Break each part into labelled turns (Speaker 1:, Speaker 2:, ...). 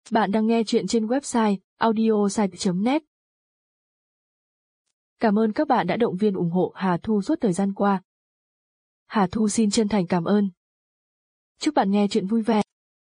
Speaker 1: Bạn đang nghe chuyện trên website audiosite.net. Cảm ơn các bạn đã động viên ủng hộ Hà Thu suốt thời gian qua. Hà Thu xin chân thành cảm ơn. Chúc bạn nghe chuyện vui vẻ.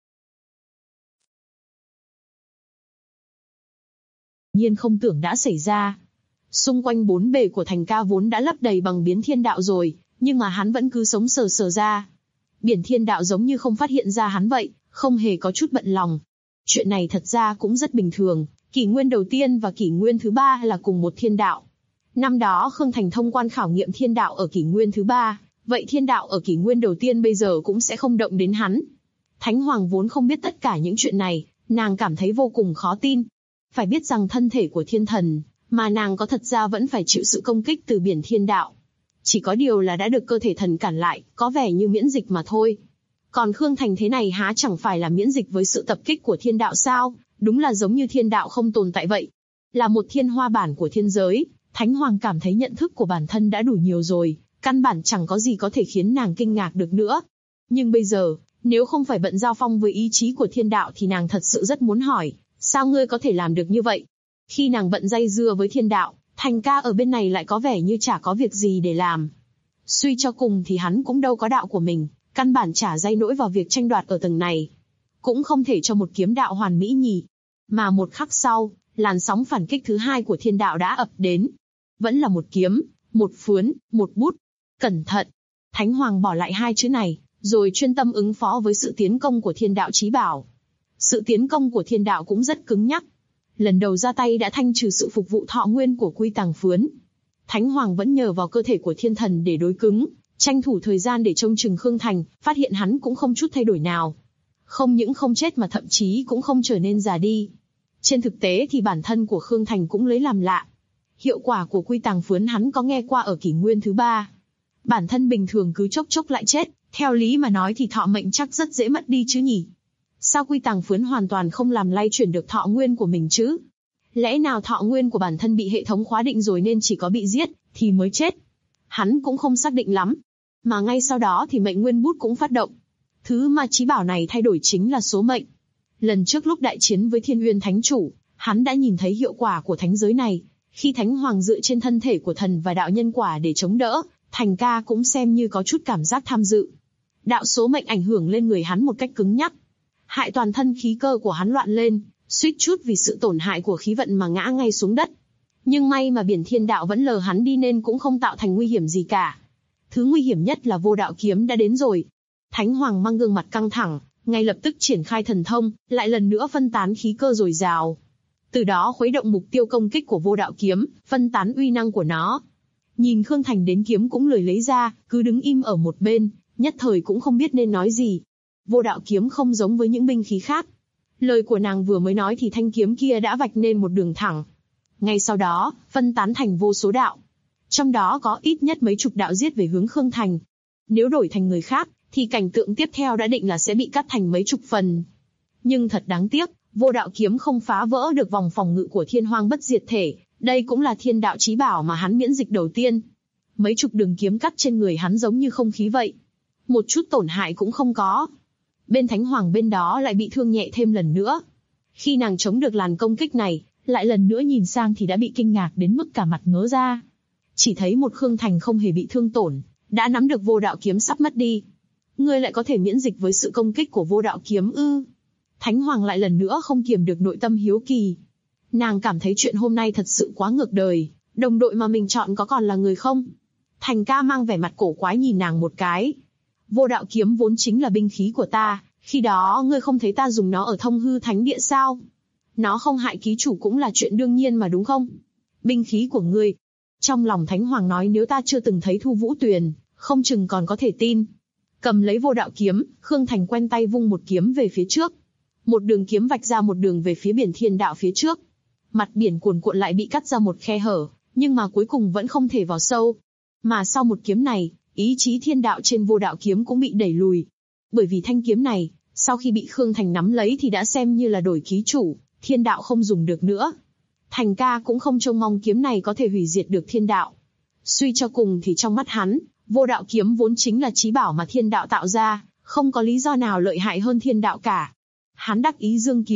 Speaker 2: Nhiên không tưởng đã xảy ra. Xung quanh bốn bề của thành ca vốn đã lấp đầy bằng biến thiên đạo rồi, nhưng mà hắn vẫn cứ sống sờ sờ ra. Biển thiên đạo giống như không phát hiện ra hắn vậy, không hề có chút bận lòng. Chuyện này thật ra cũng rất bình thường, kỷ nguyên đầu tiên và kỷ nguyên thứ ba là cùng một thiên đạo. Năm đó Khương Thành thông quan khảo nghiệm thiên đạo ở kỷ nguyên thứ ba, vậy thiên đạo ở kỷ nguyên đầu tiên bây giờ cũng sẽ không động đến hắn. Thánh Hoàng vốn không biết tất cả những chuyện này, nàng cảm thấy vô cùng khó tin. Phải biết rằng thân thể của thiên thần, mà nàng có thật ra vẫn phải chịu sự công kích từ biển thiên đạo. Chỉ có điều là đã được cơ thể thần cản lại, có vẻ như miễn dịch mà thôi. Còn Khương Thành thế này há chẳng phải là miễn dịch với sự tập kích của thiên đạo sao, đúng là giống như thiên đạo không tồn tại vậy. Là một thiên hoa bản của thiên giới, Thánh Hoàng cảm thấy nhận thức của bản thân đã đủ nhiều rồi, căn bản chẳng có gì có thể khiến nàng kinh ngạc được nữa. Nhưng bây giờ, nếu không phải bận giao phong với ý chí của thiên đạo thì nàng thật sự rất muốn hỏi, sao ngươi có thể làm được như vậy? Khi nàng bận dây dưa với thiên đạo, Thành ca ở bên này lại có vẻ như chả có việc gì để làm. Suy cho cùng thì hắn cũng đâu có đạo của mình, căn bản chả dây nỗi vào việc tranh đoạt ở tầng này. Cũng không thể cho một kiếm đạo hoàn mỹ nhỉ. Mà một khắc sau, làn sóng phản kích thứ hai của thiên đạo đã ập đến. Vẫn là một kiếm, một phướn, một bút. Cẩn thận! Thánh Hoàng bỏ lại hai chữ này, rồi chuyên tâm ứng phó với sự tiến công của thiên đạo chí bảo. Sự tiến công của thiên đạo cũng rất cứng nhắc. Lần đầu ra tay đã thanh trừ sự phục vụ thọ nguyên của Quy Tàng Phướn. Thánh Hoàng vẫn nhờ vào cơ thể của thiên thần để đối cứng, tranh thủ thời gian để trông chừng Khương Thành, phát hiện hắn cũng không chút thay đổi nào. Không những không chết mà thậm chí cũng không trở nên già đi. Trên thực tế thì bản thân của Khương Thành cũng lấy làm lạ. Hiệu quả của Quy Tàng Phướn hắn có nghe qua ở kỷ nguyên thứ ba. Bản thân bình thường cứ chốc chốc lại chết, theo lý mà nói thì thọ mệnh chắc rất dễ mất đi chứ nhỉ. Sao Quy Tàng Phướn hoàn toàn không làm lay chuyển được thọ nguyên của mình chứ? Lẽ nào thọ nguyên của bản thân bị hệ thống khóa định rồi nên chỉ có bị giết thì mới chết? Hắn cũng không xác định lắm. Mà ngay sau đó thì mệnh nguyên bút cũng phát động. Thứ mà chí bảo này thay đổi chính là số mệnh. Lần trước lúc đại chiến với Thiên Uyên Thánh Chủ, hắn đã nhìn thấy hiệu quả của thánh giới này. Khi Thánh Hoàng dựa trên thân thể của thần và đạo nhân quả để chống đỡ, Thành ca cũng xem như có chút cảm giác tham dự. Đạo số mệnh ảnh hưởng lên người hắn một cách cứng nhắc. Hại toàn thân khí cơ của hắn loạn lên, suýt chút vì sự tổn hại của khí vận mà ngã ngay xuống đất. Nhưng may mà biển thiên đạo vẫn lờ hắn đi nên cũng không tạo thành nguy hiểm gì cả. Thứ nguy hiểm nhất là vô đạo kiếm đã đến rồi. Thánh Hoàng mang gương mặt căng thẳng, ngay lập tức triển khai thần thông, lại lần nữa phân tán khí cơ dồi dào. Từ đó khuấy động mục tiêu công kích của vô đạo kiếm, phân tán uy năng của nó. Nhìn Khương Thành đến kiếm cũng lười lấy ra, cứ đứng im ở một bên, nhất thời cũng không biết nên nói gì. Vô đạo kiếm không giống với những binh khí khác. Lời của nàng vừa mới nói thì thanh kiếm kia đã vạch nên một đường thẳng. Ngay sau đó, phân tán thành vô số đạo. Trong đó có ít nhất mấy chục đạo giết về hướng Khương Thành. Nếu đổi thành người khác, thì cảnh tượng tiếp theo đã định là sẽ bị cắt thành mấy chục phần. Nhưng thật đáng tiếc, vô đạo kiếm không phá vỡ được vòng phòng ngự của Thiên Hoang bất diệt thể. Đây cũng là thiên đạo chí bảo mà hắn miễn dịch đầu tiên. Mấy chục đường kiếm cắt trên người hắn giống như không khí vậy. Một chút tổn hại cũng không có. Bên Thánh Hoàng bên đó lại bị thương nhẹ thêm lần nữa. Khi nàng chống được làn công kích này, lại lần nữa nhìn sang thì đã bị kinh ngạc đến mức cả mặt ngớ ra. Chỉ thấy một Khương Thành không hề bị thương tổn, đã nắm được vô đạo kiếm sắp mất đi. Ngươi lại có thể miễn dịch với sự công kích của vô đạo kiếm ư? Thánh Hoàng lại lần nữa không kiềm được nội tâm hiếu kỳ. Nàng cảm thấy chuyện hôm nay thật sự quá ngược đời, đồng đội mà mình chọn có còn là người không? Thành ca mang vẻ mặt cổ quái nhìn nàng một cái. Vô đạo kiếm vốn chính là binh khí của ta, khi đó ngươi không thấy ta dùng nó ở Thông Hư Thánh Địa sao? Nó không hại ký chủ cũng là chuyện đương nhiên mà đúng không? Binh khí của ngươi. Trong lòng Thánh Hoàng nói nếu ta chưa từng thấy Thu Vũ Tuyền, không chừng còn có thể tin. Cầm lấy vô đạo kiếm, Khương Thành quen tay vung một kiếm về phía trước. Một đường kiếm vạch ra một đường về phía biển thiên đạo phía trước. Mặt biển cuồn cuộn lại bị cắt ra một khe hở, nhưng mà cuối cùng vẫn không thể vào sâu. Mà sau một kiếm này, ý chí thiên đạo trên vô đạo kiếm cũng bị đẩy lùi. Bởi vì thanh kiếm này, sau khi bị Khương Thành nắm lấy thì đã xem như là đổi ký chủ, thiên đạo không dùng được nữa. Thành ca cũng không trông mong kiếm này có thể hủy diệt được thiên đạo. Suy cho cùng thì trong mắt hắn, vô đạo kiếm vốn chính là chí bảo mà thiên đạo tạo ra, không có lý do nào lợi hại hơn thiên đạo cả. Hắn đắc ý giương kiếm,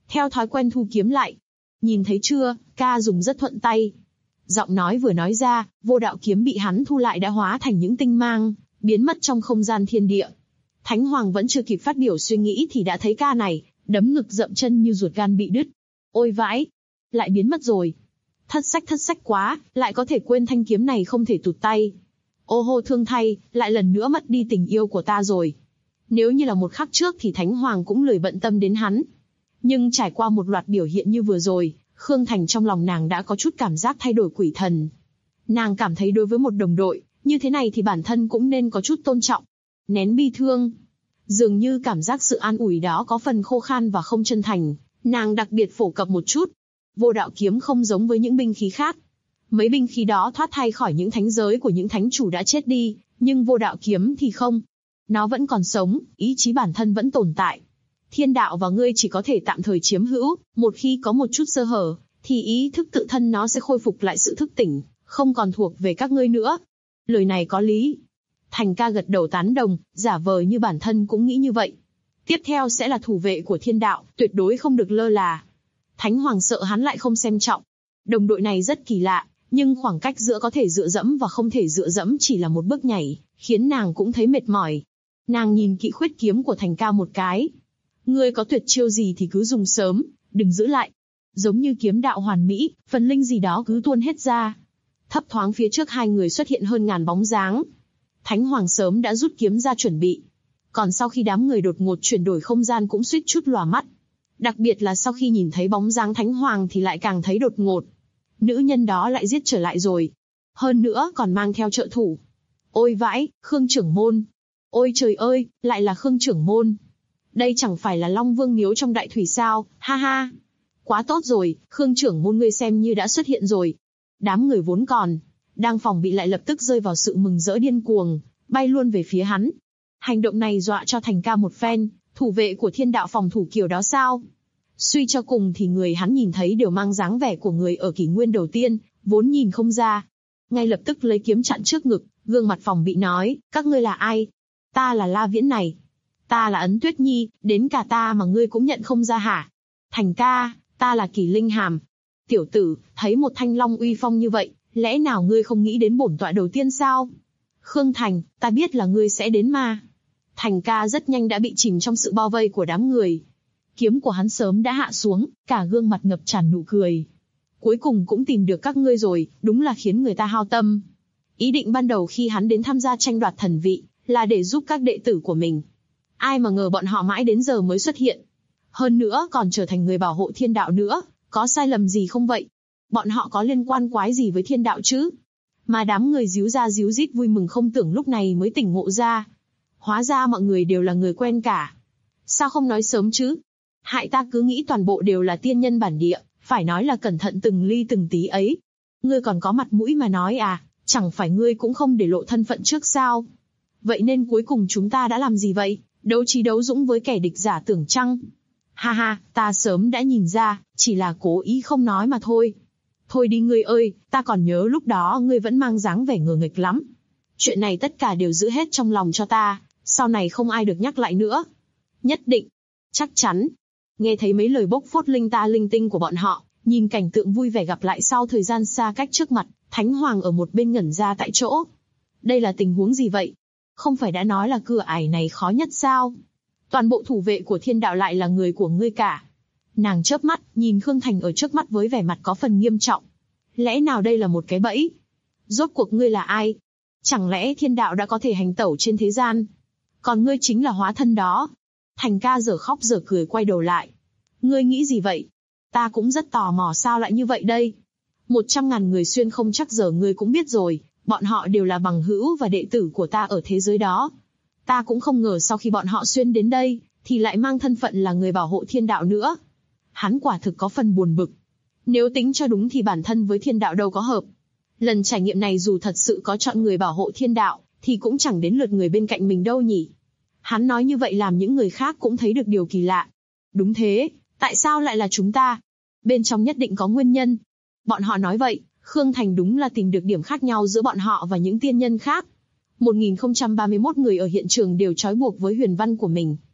Speaker 2: Theo thói quen thu kiếm lại. Nhìn thấy chưa, ca dùng rất thuận tay. Giọng nói vừa nói ra, vô đạo kiếm bị hắn thu lại đã hóa thành những tinh mang, biến mất trong không gian thiên địa. Thánh Hoàng vẫn chưa kịp phát biểu suy nghĩ thì đã thấy ca này, đấm ngực dậm chân như ruột gan bị đứt. Ôi vãi! Lại biến mất rồi. Thất sách quá, lại có thể quên thanh kiếm này không thể tụt tay. Ô hô thương thay, lại lần nữa mất đi tình yêu của ta rồi. Nếu như là một khắc trước thì Thánh Hoàng cũng lười bận tâm đến hắn. Nhưng trải qua một loạt biểu hiện như vừa rồi, Khương Thành trong lòng nàng đã có chút cảm giác thay đổi quỷ thần. Nàng cảm thấy đối với một đồng đội, như thế này thì bản thân cũng nên có chút tôn trọng. Nén bi thương. Dường như cảm giác sự an ủi đó có phần khô khan và không chân thành, nàng đặc biệt phổ cập một chút. Vô đạo kiếm không giống với những binh khí khác. Mấy binh khí đó thoát thai khỏi những thánh giới của những thánh chủ đã chết đi, nhưng vô đạo kiếm thì không. Nó vẫn còn sống, ý chí bản thân vẫn tồn tại. Thiên đạo và ngươi chỉ có thể tạm thời chiếm hữu, một khi có một chút sơ hở, thì ý thức tự thân nó sẽ khôi phục lại sự thức tỉnh, không còn thuộc về các ngươi nữa. Lời này có lý. Thành ca gật đầu tán đồng, giả vờ như bản thân cũng nghĩ như vậy. Tiếp theo sẽ là thủ vệ của thiên đạo, tuyệt đối không được lơ là. Thánh Hoàng sợ hắn lại không xem trọng. Đồng đội này rất kỳ lạ, nhưng khoảng cách giữa có thể dựa dẫm và không thể dựa dẫm chỉ là một bước nhảy, khiến nàng cũng thấy mệt mỏi. Nàng nhìn kỹ khuyết kiếm của Thành ca một cái. Ngươi có tuyệt chiêu gì thì cứ dùng sớm, đừng giữ lại. Giống như kiếm đạo hoàn mỹ, phần linh gì đó cứ tuôn hết ra. Thấp thoáng phía trước hai người xuất hiện hơn ngàn bóng dáng. Thánh Hoàng sớm đã rút kiếm ra chuẩn bị. Còn sau khi đám người đột ngột chuyển đổi không gian cũng suýt chút lòa mắt. Đặc biệt là sau khi nhìn thấy bóng dáng Thánh Hoàng thì lại càng thấy đột ngột. Nữ nhân đó lại giết trở lại rồi. Hơn nữa còn mang theo trợ thủ. Ôi vãi, Khương trưởng môn. Ôi trời ơi, lại là Khương trưởng môn. Đây chẳng phải là Long Vương miếu trong đại thủy sao, ha ha. Quá tốt rồi, Khương trưởng môn ngươi xem như đã xuất hiện rồi. Đám người vốn còn đang phòng bị lại lập tức rơi vào sự mừng rỡ điên cuồng, bay luôn về phía hắn. Hành động này dọa cho Thành ca một phen, thủ vệ của thiên đạo phòng thủ kiểu đó sao? Suy cho cùng thì người hắn nhìn thấy đều mang dáng vẻ của người ở kỷ nguyên đầu tiên, vốn nhìn không ra. Ngay lập tức lấy kiếm chặn trước ngực, gương mặt phòng bị nói, các ngươi là ai? Ta là La Viễn này. Ta là Ấn Tuyết Nhi, đến cả ta mà ngươi cũng nhận không ra hả? Thành ca, ta là Kỳ Linh Hàm. Tiểu tử, thấy một thanh long uy phong như vậy, lẽ nào ngươi không nghĩ đến bổn tọa đầu tiên sao? Khương Thành, ta biết là ngươi sẽ đến mà. Thành ca rất nhanh đã bị chìm trong sự bao vây của đám người. Kiếm của hắn sớm đã hạ xuống, cả gương mặt ngập tràn nụ cười. Cuối cùng cũng tìm được các ngươi rồi, đúng là khiến người ta hao tâm. Ý định ban đầu khi hắn đến tham gia tranh đoạt thần vị, là để giúp các đệ tử của mình. Ai mà ngờ bọn họ mãi đến giờ mới xuất hiện. Hơn nữa còn trở thành người bảo hộ thiên đạo nữa, có sai lầm gì không vậy? Bọn họ có liên quan quái gì với thiên đạo chứ? Mà đám người díu ra díu dít vui mừng không tưởng lúc này mới tỉnh ngộ ra. Hóa ra mọi người đều là người quen cả. Sao không nói sớm chứ? Hại ta cứ nghĩ toàn bộ đều là tiên nhân bản địa, phải nói là cẩn thận từng ly từng tí ấy. Ngươi còn có mặt mũi mà nói à, chẳng phải ngươi cũng không để lộ thân phận trước sao? Vậy nên cuối cùng chúng ta đã làm gì vậy? Đấu trí đấu dũng với kẻ địch giả tưởng chăng? Ha ha, ta sớm đã nhìn ra, chỉ là cố ý không nói mà thôi. Thôi đi ngươi ơi, ta còn nhớ lúc đó ngươi vẫn mang dáng vẻ ngờ nghịch lắm. Chuyện này tất cả đều giữ hết trong lòng cho ta, sau này không ai được nhắc lại nữa. Nhất định. Chắc chắn. Nghe thấy mấy lời bốc phốt linh ta linh tinh của bọn họ, nhìn cảnh tượng vui vẻ gặp lại sau thời gian xa cách trước mặt, Thánh Hoàng ở một bên ngẩn ra tại chỗ. Đây là tình huống gì vậy? Không phải đã nói là cửa ải này khó nhất sao? Toàn bộ thủ vệ của thiên đạo lại là người của ngươi cả. Nàng chớp mắt, nhìn Khương Thành ở trước mắt với vẻ mặt có phần nghiêm trọng. Lẽ nào đây là một cái bẫy? Rốt cuộc ngươi là ai? Chẳng lẽ thiên đạo đã có thể hành tẩu trên thế gian? Còn ngươi chính là hóa thân đó. Thành ca giờ khóc giờ cười quay đầu lại. Ngươi nghĩ gì vậy? Ta cũng rất tò mò sao lại như vậy đây. 100.000 người xuyên không chắc giờ ngươi cũng biết rồi, bọn họ đều là bằng hữu và đệ tử của ta ở thế giới đó. Ta cũng không ngờ sau khi bọn họ xuyên đến đây, thì lại mang thân phận là người bảo hộ thiên đạo nữa. Hắn quả thực có phần buồn bực. Nếu tính cho đúng thì bản thân với thiên đạo đâu có hợp. Lần trải nghiệm này dù thật sự có chọn người bảo hộ thiên đạo, thì cũng chẳng đến lượt người bên cạnh mình đâu nhỉ. Hắn nói như vậy làm những người khác cũng thấy được điều kỳ lạ. Đúng thế, tại sao lại là chúng ta? Bên trong nhất định có nguyên nhân. Bọn họ nói vậy, Khương Thành đúng là tìm được điểm khác nhau giữa bọn họ và những tiên nhân khác. 1031 người ở hiện trường đều trói buộc với huyền văn của mình.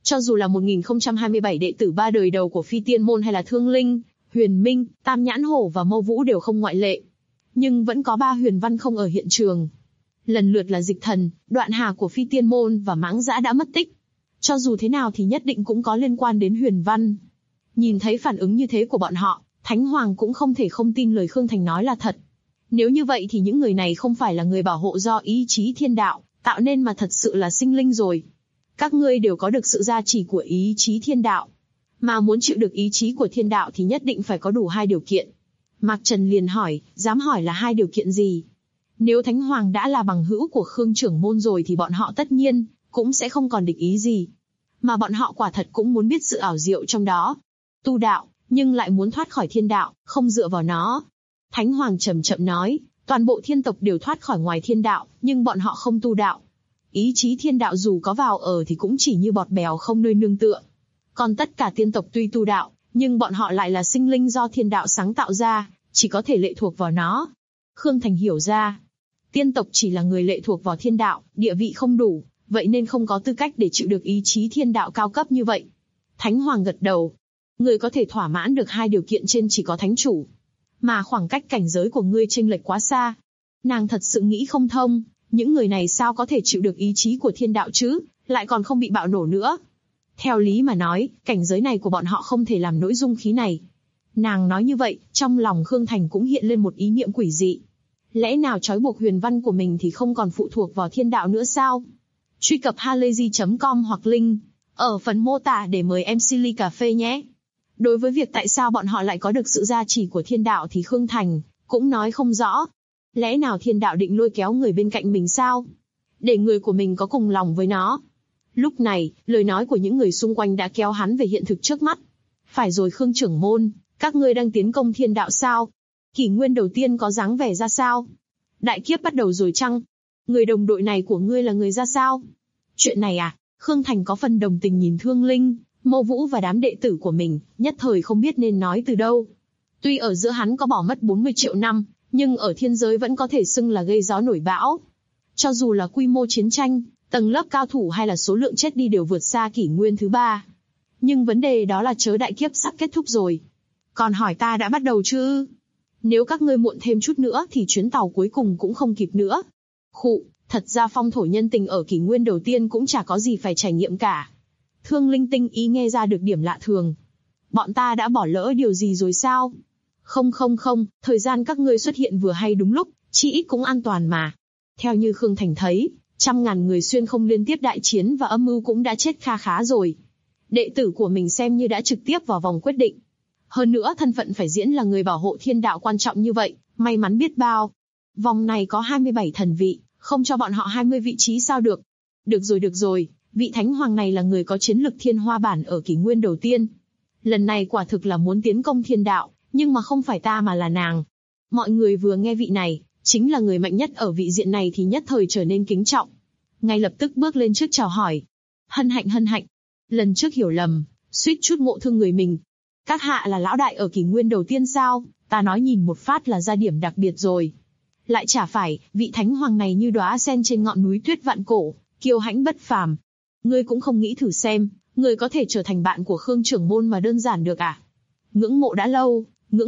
Speaker 2: Cho dù là 1027 đệ tử ba đời đầu của Phi Tiên Môn hay là Thương Linh, Huyền Minh, Tam Nhãn Hổ và Mâu Vũ đều không ngoại lệ. Nhưng vẫn có 3 huyền văn không ở hiện trường. Lần lượt là Dịch Thần, Đoạn Hà của Phi Tiên Môn và Mãng Dã đã mất tích. Cho dù thế nào thì nhất định cũng có liên quan đến huyền văn. Nhìn thấy phản ứng như thế của bọn họ, Thánh Hoàng cũng không thể không tin lời Khương Thành nói là thật. Nếu như vậy thì những người này không phải là người bảo hộ do ý chí thiên đạo tạo nên mà thật sự là sinh linh rồi. Các ngươi đều có được sự gia trì của ý chí thiên đạo. Mà muốn chịu được ý chí của thiên đạo thì nhất định phải có đủ 2 điều kiện. Mạc Trần liền hỏi, dám hỏi là 2 điều kiện gì? Nếu Thánh Hoàng đã là bằng hữu của Khương trưởng môn rồi thì bọn họ tất nhiên cũng sẽ không còn địch ý gì. Mà bọn họ quả thật cũng muốn biết sự ảo diệu trong đó. Tu đạo, nhưng lại muốn thoát khỏi thiên đạo, không dựa vào nó. Thánh Hoàng chậm chậm nói, toàn bộ thiên tộc đều thoát khỏi ngoài thiên đạo, nhưng bọn họ không tu đạo. Ý chí thiên đạo dù có vào ở thì cũng chỉ như bọt bèo không nơi nương tựa. Còn tất cả tiên tộc tuy tu đạo, nhưng bọn họ lại là sinh linh do thiên đạo sáng tạo ra, chỉ có thể lệ thuộc vào nó. Khương Thành hiểu ra, tiên tộc chỉ là người lệ thuộc vào thiên đạo, địa vị không đủ, vậy nên không có tư cách để chịu được ý chí thiên đạo cao cấp như vậy. Thánh Hoàng gật đầu. Người có thể thỏa mãn được 2 điều kiện trên chỉ có thánh chủ. Mà khoảng cách cảnh giới của ngươi chênh lệch quá xa. Nàng thật sự nghĩ không thông, những người này sao có thể chịu được ý chí của thiên đạo chứ, lại còn không bị bạo nổ nữa. Theo lý mà nói, cảnh giới này của bọn họ không thể làm nổi dung khí này. Nàng nói như vậy, trong lòng Khương Thành cũng hiện lên một ý niệm quỷ dị. Lẽ nào trói buộc huyền văn của mình thì không còn phụ thuộc vào thiên đạo nữa sao? Truy cập halayzi.com hoặc link ở phần mô tả để mời MC ly cà phê nhé. Đối với việc tại sao bọn họ lại có được sự gia trì của thiên đạo thì Khương Thành cũng nói không rõ. Lẽ nào thiên đạo định lôi kéo người bên cạnh mình sao? Để người của mình có cùng lòng với nó. Lúc này, lời nói của những người xung quanh đã kéo hắn về hiện thực trước mắt. Phải rồi Khương trưởng môn, các ngươi đang tiến công thiên đạo sao? Kỷ nguyên đầu tiên có dáng vẻ ra sao? Đại kiếp bắt đầu rồi chăng? Người đồng đội này của ngươi là người ra sao? Chuyện này à? Khương Thành có phần đồng tình nhìn Thương Linh, Mâu Vũ và đám đệ tử của mình, nhất thời không biết nên nói từ đâu. Tuy ở giữa hắn có bỏ mất 40 triệu năm, nhưng ở thiên giới vẫn có thể xưng là gây gió nổi bão. Cho dù là quy mô chiến tranh, tầng lớp cao thủ hay là số lượng chết đi đều vượt xa kỷ nguyên thứ 3. Nhưng vấn đề đó là chớ đại kiếp sắp kết thúc rồi. Còn hỏi ta đã bắt đầu chứ? Nếu các ngươi muộn thêm chút nữa thì chuyến tàu cuối cùng cũng không kịp nữa. Khụ, thật ra phong thổ nhân tình ở kỷ nguyên đầu tiên cũng chả có gì phải trải nghiệm cả. Thương Linh tinh ý nghe ra được điểm lạ thường. Bọn ta đã bỏ lỡ điều gì rồi sao? Không, thời gian các ngươi xuất hiện vừa hay đúng lúc, chỉ ít cũng an toàn mà. Theo như Khương Thành thấy, 100.000 người xuyên không liên tiếp đại chiến và âm mưu cũng đã chết kha khá rồi. Đệ tử của mình xem như đã trực tiếp vào vòng quyết định. Hơn nữa thân phận phải diễn là người bảo hộ thiên đạo quan trọng như vậy, may mắn biết bao. Vòng này có 27 thần vị, không cho bọn họ 20 vị trí sao được. Được rồi, vị Thánh Hoàng này là người có chiến lực thiên hoa bản ở kỷ nguyên đầu tiên. Lần này quả thực là muốn tiến công thiên đạo, nhưng mà không phải ta mà là nàng. Mọi người vừa nghe vị này, chính là người mạnh nhất ở vị diện này thì nhất thời trở nên kính trọng. Ngay lập tức bước lên trước chào hỏi. Hân hạnh. Lần trước hiểu lầm, suýt chút ngộ thương người mình. Các hạ là lão đại ở kỷ nguyên đầu tiên sao? Ta nói nhìn một phát là ra điểm đặc biệt rồi. Lại chả phải, vị Thánh Hoàng này như đóa sen trên ngọn núi tuyết vạn cổ, kiêu hãnh bất phàm. Ngươi cũng không nghĩ thử xem, ngươi có thể trở thành bạn của Khương trưởng môn mà đơn giản được à? Ngưỡng mộ đã lâu.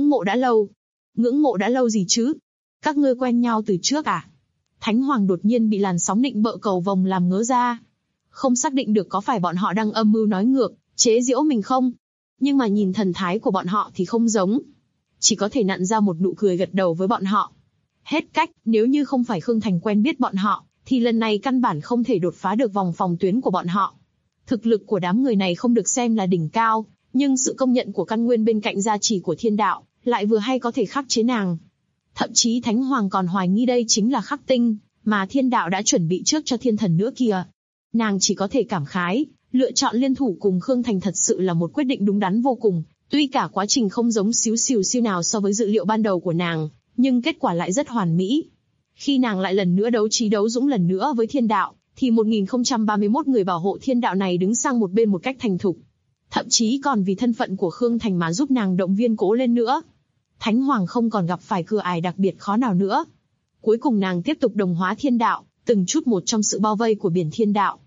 Speaker 2: Ngưỡng mộ đã lâu gì chứ? Các ngươi quen nhau từ trước à? Thánh Hoàng đột nhiên bị làn sóng nịnh bợ cầu vồng làm ngớ ra. Không xác định được có phải bọn họ đang âm mưu nói ngược, chế giễu mình không? Nhưng mà nhìn thần thái của bọn họ thì không giống. Chỉ có thể nặn ra một nụ cười gật đầu với bọn họ. Hết cách, nếu như không phải Khương Thành quen biết bọn họ, thì lần này căn bản không thể đột phá được vòng phòng tuyến của bọn họ. Thực lực của đám người này không được xem là đỉnh cao, nhưng sự công nhận của căn nguyên bên cạnh gia trì của thiên đạo, lại vừa hay có thể khắc chế nàng. Thậm chí Thánh Hoàng còn hoài nghi đây chính là khắc tinh, mà thiên đạo đã chuẩn bị trước cho thiên thần nữa kìa. Nàng chỉ có thể cảm khái, lựa chọn liên thủ cùng Khương Thành thật sự là một quyết định đúng đắn vô cùng, tuy cả quá trình không giống xíu xiu nào so với dự liệu ban đầu của nàng, nhưng kết quả lại rất hoàn mỹ. Khi nàng lại lần nữa đấu trí đấu dũng lần nữa với thiên đạo, thì 1031 người bảo hộ thiên đạo này đứng sang một bên một cách thành thục. Thậm chí còn vì thân phận của Khương Thành mà giúp nàng động viên cố lên nữa. Thánh Hoàng không còn gặp phải cửa ải đặc biệt khó nào nữa. Cuối cùng nàng tiếp tục đồng hóa thiên đạo, từng chút một trong sự bao vây của biển thiên đạo.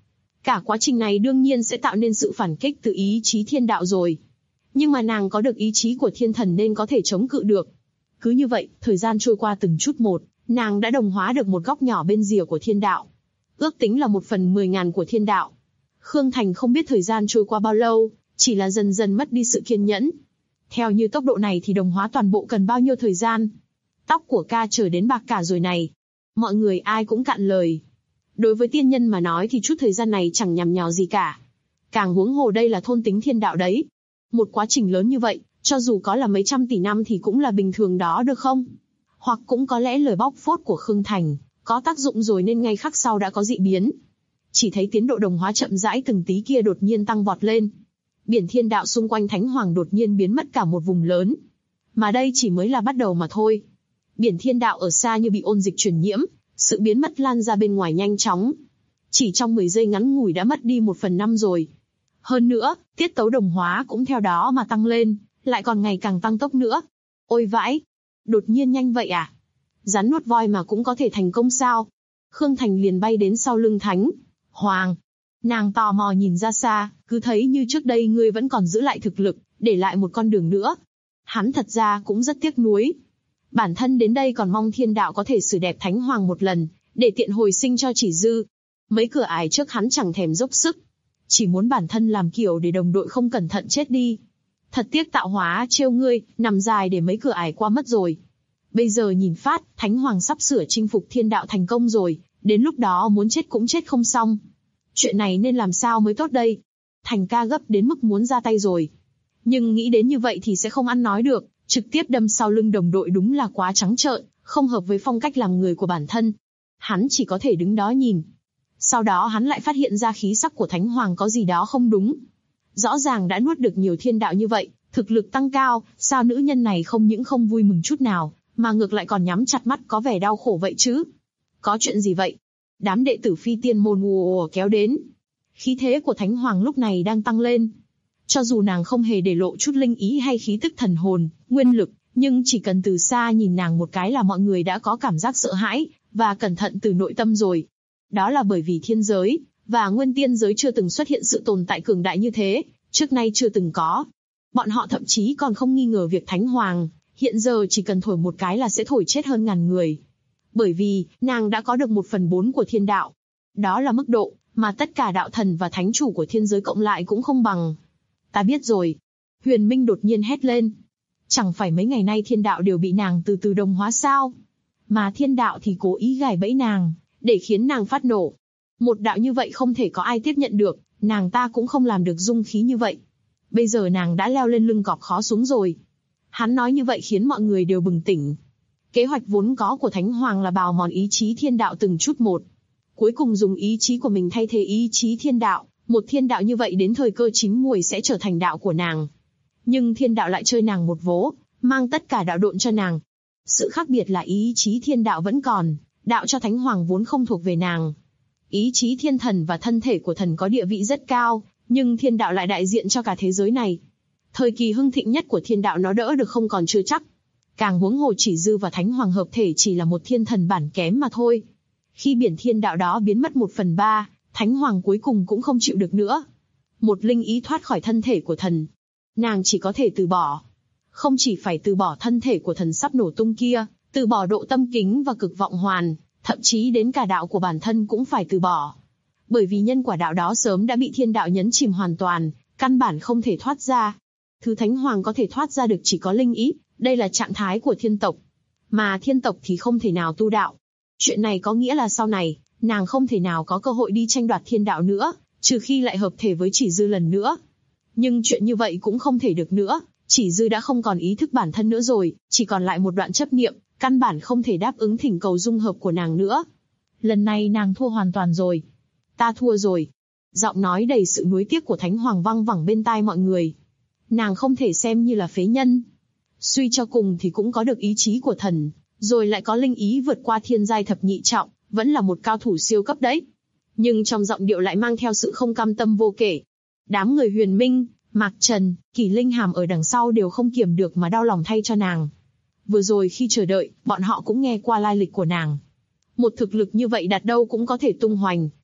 Speaker 2: Cả quá trình này đương nhiên sẽ tạo nên sự phản kích từ ý chí thiên đạo rồi. Nhưng mà nàng có được ý chí của thiên thần nên có thể chống cự được. Cứ như vậy, thời gian trôi qua từng chút một, nàng đã đồng hóa được một góc nhỏ bên rìa của thiên đạo. Ước tính là 1/10.000 của thiên đạo. Khương Thành không biết thời gian trôi qua bao lâu, chỉ là dần dần mất đi sự kiên nhẫn. Theo như tốc độ này thì đồng hóa toàn bộ cần bao nhiêu thời gian? Tóc của ca trở đến bạc cả rồi này. Mọi người ai cũng cạn lời. Đối với tiên nhân mà nói thì chút thời gian này chẳng nhằm nhò gì cả. Càng huống hồ đây là thôn tính thiên đạo đấy. Một quá trình lớn như vậy, cho dù có là mấy trăm tỷ năm thì cũng là bình thường đó được không? Hoặc cũng có lẽ lời bóc phốt của Khương Thành có tác dụng rồi nên ngay khắc sau đã có dị biến. Chỉ thấy tiến độ đồng hóa chậm rãi từng tí kia đột nhiên tăng vọt lên. Biển thiên đạo xung quanh Thánh Hoàng đột nhiên biến mất cả một vùng lớn. Mà đây chỉ mới là bắt đầu mà thôi. Biển thiên đạo ở xa như bị ôn dịch truyền nhiễm, sự biến mất lan ra bên ngoài nhanh chóng. Chỉ trong 10 giây ngắn ngủi đã mất đi 1/5 rồi. Hơn nữa, tiết tấu đồng hóa cũng theo đó mà tăng lên, lại còn ngày càng tăng tốc nữa. Ôi vãi! Đột nhiên nhanh vậy à? Rắn nuốt voi mà cũng có thể thành công sao? Khương Thành liền bay đến sau lưng Thánh Hoàng. Nàng tò mò nhìn ra xa, cứ thấy như trước đây ngươi vẫn còn giữ lại thực lực, để lại một con đường nữa. Hắn thật ra cũng rất tiếc nuối. Bản thân đến đây còn mong thiên đạo có thể xử đẹp Thánh Hoàng một lần, để tiện hồi sinh cho Chỉ Dư. Mấy cửa ải trước hắn chẳng thèm dốc sức. Chỉ muốn bản thân làm kiểu để đồng đội không cẩn thận chết đi. Thật tiếc tạo hóa trêu ngươi, nằm dài để mấy cửa ải qua mất rồi. Bây giờ nhìn phát, Thánh Hoàng sắp sửa chinh phục thiên đạo thành công rồi, đến lúc đó muốn chết cũng chết không xong. Chuyện này nên làm sao mới tốt đây? Thành ca gấp đến mức muốn ra tay rồi. Nhưng nghĩ đến như vậy thì sẽ không ăn nói được, trực tiếp đâm sau lưng đồng đội đúng là quá trắng trợn, không hợp với phong cách làm người của bản thân. Hắn chỉ có thể đứng đó nhìn. Sau đó hắn lại phát hiện ra khí sắc của Thánh Hoàng có gì đó không đúng. Rõ ràng đã nuốt được nhiều thiên đạo như vậy, thực lực tăng cao, sao nữ nhân này không những không vui mừng chút nào, mà ngược lại còn nhắm chặt mắt có vẻ đau khổ vậy chứ? Có chuyện gì vậy? Đám đệ tử phi tiên môn ùa kéo đến. Khí thế của Thánh Hoàng lúc này đang tăng lên. Cho dù nàng không hề để lộ chút linh ý hay khí tức thần hồn, nguyên lực, nhưng chỉ cần từ xa nhìn nàng một cái là mọi người đã có cảm giác sợ hãi, và cẩn thận từ nội tâm rồi. Đó là bởi vì thiên giới, và nguyên tiên giới chưa từng xuất hiện sự tồn tại cường đại như thế, trước nay chưa từng có. Bọn họ thậm chí còn không nghi ngờ việc Thánh Hoàng, hiện giờ chỉ cần thổi một cái là sẽ thổi chết hơn ngàn người. Bởi vì, nàng đã có được 1/4 của thiên đạo. Đó là mức độ, mà tất cả đạo thần và thánh chủ của thiên giới cộng lại cũng không bằng. Ta biết rồi. Huyền Minh đột nhiên hét lên. Chẳng phải mấy ngày nay thiên đạo đều bị nàng từ từ đồng hóa sao? Mà thiên đạo thì cố ý gài bẫy nàng, để khiến nàng phát nổ. Một đạo như vậy không thể có ai tiếp nhận được, nàng ta cũng không làm được dung khí như vậy. Bây giờ nàng đã leo lên lưng cọp khó xuống rồi. Hắn nói như vậy khiến mọi người đều bừng tỉnh. Kế hoạch vốn có của Thánh Hoàng là bào mòn ý chí thiên đạo từng chút một. Cuối cùng dùng ý chí của mình thay thế ý chí thiên đạo, một thiên đạo như vậy đến thời cơ chín muồi sẽ trở thành đạo của nàng. Nhưng thiên đạo lại chơi nàng một vố, mang tất cả đạo độn cho nàng. Sự khác biệt là ý chí thiên đạo vẫn còn, đạo cho Thánh Hoàng vốn không thuộc về nàng. Ý chí thiên thần và thân thể của thần có địa vị rất cao, nhưng thiên đạo lại đại diện cho cả thế giới này. Thời kỳ hưng thịnh nhất của thiên đạo nó đỡ được không còn chưa chắc. Càng huống hồ Chỉ Dư và Thánh Hoàng hợp thể chỉ là một thiên thần bản kém mà thôi. Khi biển thiên đạo đó biến mất 1/3, Thánh Hoàng cuối cùng cũng không chịu được nữa. Một linh ý thoát khỏi thân thể của thần. Nàng chỉ có thể từ bỏ. Không chỉ phải từ bỏ thân thể của thần sắp nổ tung kia, từ bỏ độ tâm kính và cực vọng hoàn, thậm chí đến cả đạo của bản thân cũng phải từ bỏ. Bởi vì nhân quả đạo đó sớm đã bị thiên đạo nhấn chìm hoàn toàn, căn bản không thể thoát ra. Thứ Thánh Hoàng có thể thoát ra được chỉ có linh ý, đây là trạng thái của thiên tộc. Mà thiên tộc thì không thể nào tu đạo. Chuyện này có nghĩa là sau này, nàng không thể nào có cơ hội đi tranh đoạt thiên đạo nữa, trừ khi lại hợp thể với Chỉ Dư lần nữa. Nhưng chuyện như vậy cũng không thể được nữa, Chỉ Dư đã không còn ý thức bản thân nữa rồi, chỉ còn lại một đoạn chấp niệm, căn bản không thể đáp ứng thỉnh cầu dung hợp của nàng nữa. Lần này nàng thua hoàn toàn rồi. Ta thua rồi. Giọng nói đầy sự nuối tiếc của Thánh Hoàng vang vẳng bên tai mọi người. Nàng không thể xem như là phế nhân. Suy cho cùng thì cũng có được ý chí của thần, rồi lại có linh ý vượt qua thiên giai thập nhị trọng, vẫn là một cao thủ siêu cấp đấy. Nhưng trong giọng điệu lại mang theo sự không cam tâm vô kể. Đám người Huyền Minh, Mạc Trần, Kỷ Linh Hàm ở đằng sau đều không kiềm được mà đau lòng thay cho nàng. Vừa rồi khi chờ đợi, bọn họ cũng nghe qua lai lịch của nàng. Một thực lực như vậy đặt đâu cũng có thể tung hoành,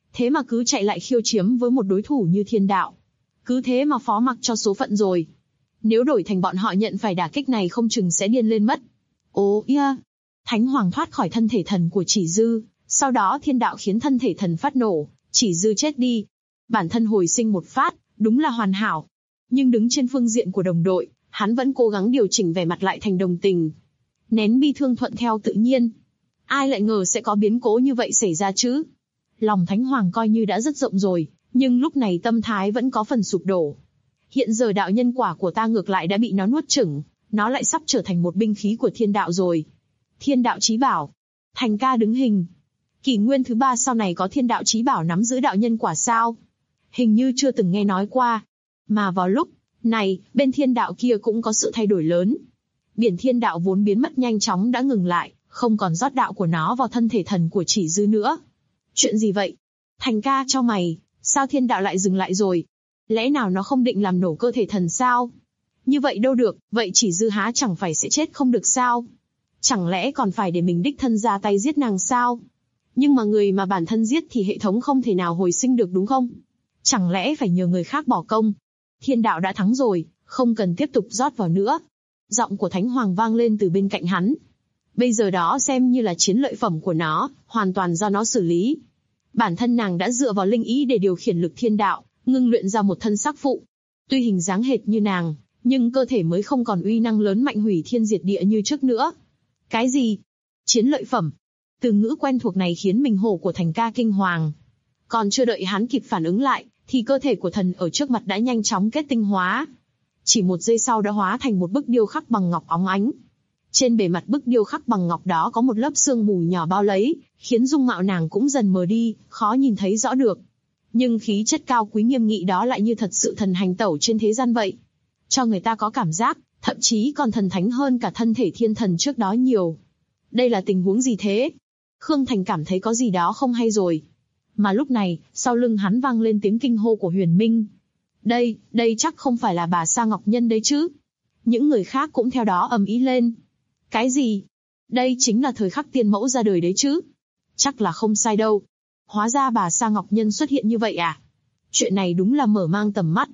Speaker 2: Thế mà cứ chạy lại khiêu chiếm với một đối thủ như thiên đạo. Cứ thế mà phó mặc cho số phận rồi. Nếu đổi thành bọn họ nhận phải đả kích này không chừng sẽ điên lên mất. Ồ ia! Thánh Hoàng thoát khỏi thân thể thần của Chỉ Dư, sau đó thiên đạo khiến thân thể thần phát nổ, Chỉ Dư chết đi. Bản thân hồi sinh một phát, đúng là hoàn hảo. Nhưng đứng trên phương diện của đồng đội, hắn vẫn cố gắng điều chỉnh vẻ mặt lại thành đồng tình. Nén bi thương thuận theo tự nhiên. Ai lại ngờ sẽ có biến cố như vậy xảy ra chứ? Lòng Thánh Hoàng coi như đã rất rộng rồi, nhưng lúc này tâm thái vẫn có phần sụp đổ. Hiện giờ đạo nhân quả của ta ngược lại đã bị nó nuốt chửng, nó lại sắp trở thành một binh khí của thiên đạo rồi. Thiên đạo chí bảo. Thành ca đứng hình. Kỷ nguyên thứ 3 sau này có thiên đạo chí bảo nắm giữ đạo nhân quả sao? Hình như chưa từng nghe nói qua. Mà vào lúc này, bên thiên đạo kia cũng có sự thay đổi lớn. Biển thiên đạo vốn biến mất nhanh chóng đã ngừng lại, không còn rót đạo của nó vào thân thể thần của Chỉ Dư nữa. Chuyện gì vậy? Thành ca chau mày, sao thiên đạo lại dừng lại rồi? Lẽ nào nó không định làm nổ cơ thể thần sao? Như vậy đâu được, vậy Chỉ Dư há chẳng phải sẽ chết không được sao? Chẳng lẽ còn phải để mình đích thân ra tay giết nàng sao? Nhưng mà người mà bản thân giết thì hệ thống không thể nào hồi sinh được đúng không? Chẳng lẽ phải nhờ người khác bỏ công? Thiên đạo đã thắng rồi, không cần tiếp tục rót vào nữa. Giọng của Thánh Hoàng vang lên từ bên cạnh hắn. Bây giờ đó xem như là chiến lợi phẩm của nó, hoàn toàn do nó xử lý. Bản thân nàng đã dựa vào linh ý để điều khiển lực thiên đạo, ngưng luyện ra một thân sắc phụ. Tuy hình dáng hệt như nàng, nhưng cơ thể mới không còn uy năng lớn mạnh hủy thiên diệt địa như trước nữa. Cái gì? Chiến lợi phẩm? Từ ngữ quen thuộc này khiến mình hổ của Thành ca kinh hoàng. Còn chưa đợi hắn kịp phản ứng lại, thì cơ thể của thần ở trước mặt đã nhanh chóng kết tinh hóa. Chỉ một giây sau đã hóa thành một bức điêu khắc bằng ngọc óng ánh. Trên bề mặt bức điêu khắc bằng ngọc đó có một lớp sương mù nhỏ bao lấy, khiến dung mạo nàng cũng dần mờ đi, khó nhìn thấy rõ được. Nhưng khí chất cao quý nghiêm nghị đó lại như thật sự thần hành tẩu trên thế gian vậy. Cho người ta có cảm giác, thậm chí còn thần thánh hơn cả thân thể thiên thần trước đó nhiều. Đây là tình huống gì thế? Khương Thành cảm thấy có gì đó không hay rồi. Mà lúc này, sau lưng hắn vang lên tiếng kinh hô của Huyền Minh. Đây chắc không phải là bà Sa Ngọc Nhân đấy chứ? Những người khác cũng theo đó ầm ĩ lên. Cái gì? Đây chính là thời khắc tiên mẫu ra đời đấy chứ? Chắc là không sai đâu. Hóa ra bà Sa Ngọc Nhân xuất hiện như vậy à? Chuyện này đúng là mở mang tầm mắt.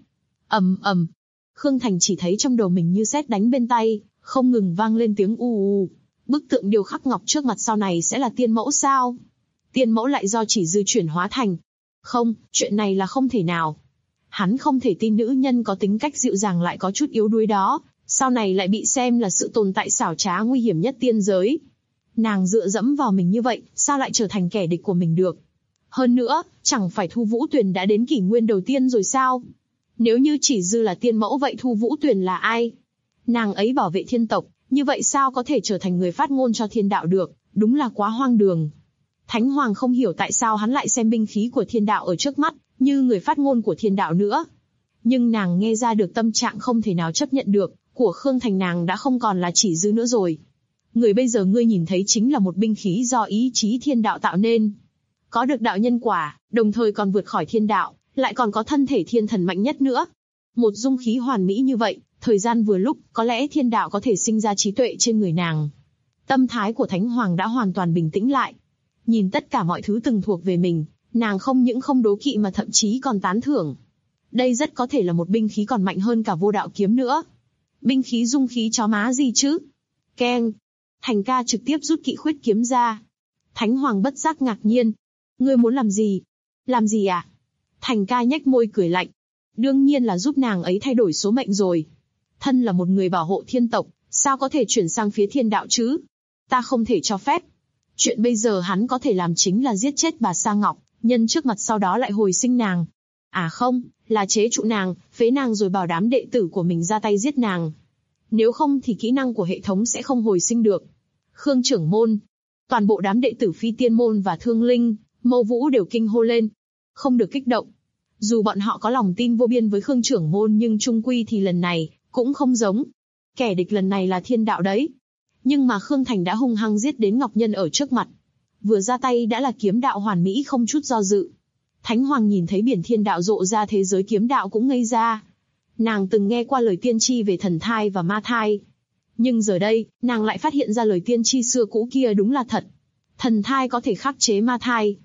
Speaker 2: Ầm. Khương Thành chỉ thấy trong đầu mình như sét đánh bên tai, không ngừng vang lên tiếng u u. Bức tượng điêu khắc ngọc trước mặt sau này sẽ là tiên mẫu sao? Tiên mẫu lại do Chỉ Dư chuyển hóa thành. Không, chuyện này là không thể nào. Hắn không thể tin nữ nhân có tính cách dịu dàng lại có chút yếu đuối đó, sau này lại bị xem là sự tồn tại xảo trá nguy hiểm nhất tiên giới. Nàng dựa dẫm vào mình như vậy, sao lại trở thành kẻ địch của mình được? Hơn nữa, chẳng phải Thu Vũ Tuyền đã đến kỷ nguyên đầu tiên rồi sao? Nếu như Chỉ Dư là tiên mẫu vậy Thu Vũ Tuyền là ai? Nàng ấy bảo vệ thiên tộc, như vậy sao có thể trở thành người phát ngôn cho thiên đạo được, đúng là quá hoang đường. Thánh Hoàng không hiểu tại sao hắn lại xem binh khí của thiên đạo ở trước mắt, như người phát ngôn của thiên đạo nữa. Nhưng nàng nghe ra được tâm trạng không thể nào chấp nhận được, của Khương Thành nàng đã không còn là Chỉ Dư nữa rồi. Người bây giờ ngươi nhìn thấy chính là một binh khí do ý chí thiên đạo tạo nên. Có được đạo nhân quả, đồng thời còn vượt khỏi thiên đạo, lại còn có thân thể thiên thần mạnh nhất nữa. Một dung khí hoàn mỹ như vậy, thời gian vừa lúc, có lẽ thiên đạo có thể sinh ra trí tuệ trên người nàng. Tâm thái của Thánh Hoàng đã hoàn toàn bình tĩnh lại. Nhìn tất cả mọi thứ từng thuộc về mình, nàng không những không đố kỵ mà thậm chí còn tán thưởng. Đây rất có thể là một binh khí còn mạnh hơn cả vô đạo kiếm nữa. Binh khí dung khí chó má gì chứ? Keng! Thành ca trực tiếp rút kỵ khuyết kiếm ra. Thánh Hoàng bất giác ngạc nhiên. Ngươi muốn làm gì? Làm gì à? Thành ca nhếch môi cười lạnh. Đương nhiên là giúp nàng ấy thay đổi số mệnh rồi. Thân là một người bảo hộ thiên tộc, sao có thể chuyển sang phía thiên đạo chứ? Ta không thể cho phép. Chuyện bây giờ hắn có thể làm chính là giết chết bà Sa Ngọc Nhân trước mặt, sau đó lại hồi sinh nàng. À không, là chế trụ nàng, phế nàng rồi bảo đám đệ tử của mình ra tay giết nàng. Nếu không thì kỹ năng của hệ thống sẽ không hồi sinh được. Khương trưởng môn, toàn bộ đám đệ tử Phi Tiên môn và Thương Linh, Mâu Vũ đều kinh hô lên. Không được kích động. Dù bọn họ có lòng tin vô biên với Khương trưởng môn nhưng chung quy thì lần này cũng không giống. Kẻ địch lần này là thiên đạo đấy. Nhưng mà Khương Thành đã hung hăng giết đến Ngọc Nhân ở trước mặt. Vừa ra tay đã là kiếm đạo hoàn mỹ không chút do dự. Thánh Hoàng nhìn thấy biển thiên đạo rộ ra thế giới kiếm đạo cũng ngây ra. Nàng từng nghe qua lời tiên tri về thần thai và ma thai. Nhưng giờ đây, nàng lại phát hiện ra lời tiên tri xưa cũ kia đúng là thật. Thần thai có thể khắc chế ma thai.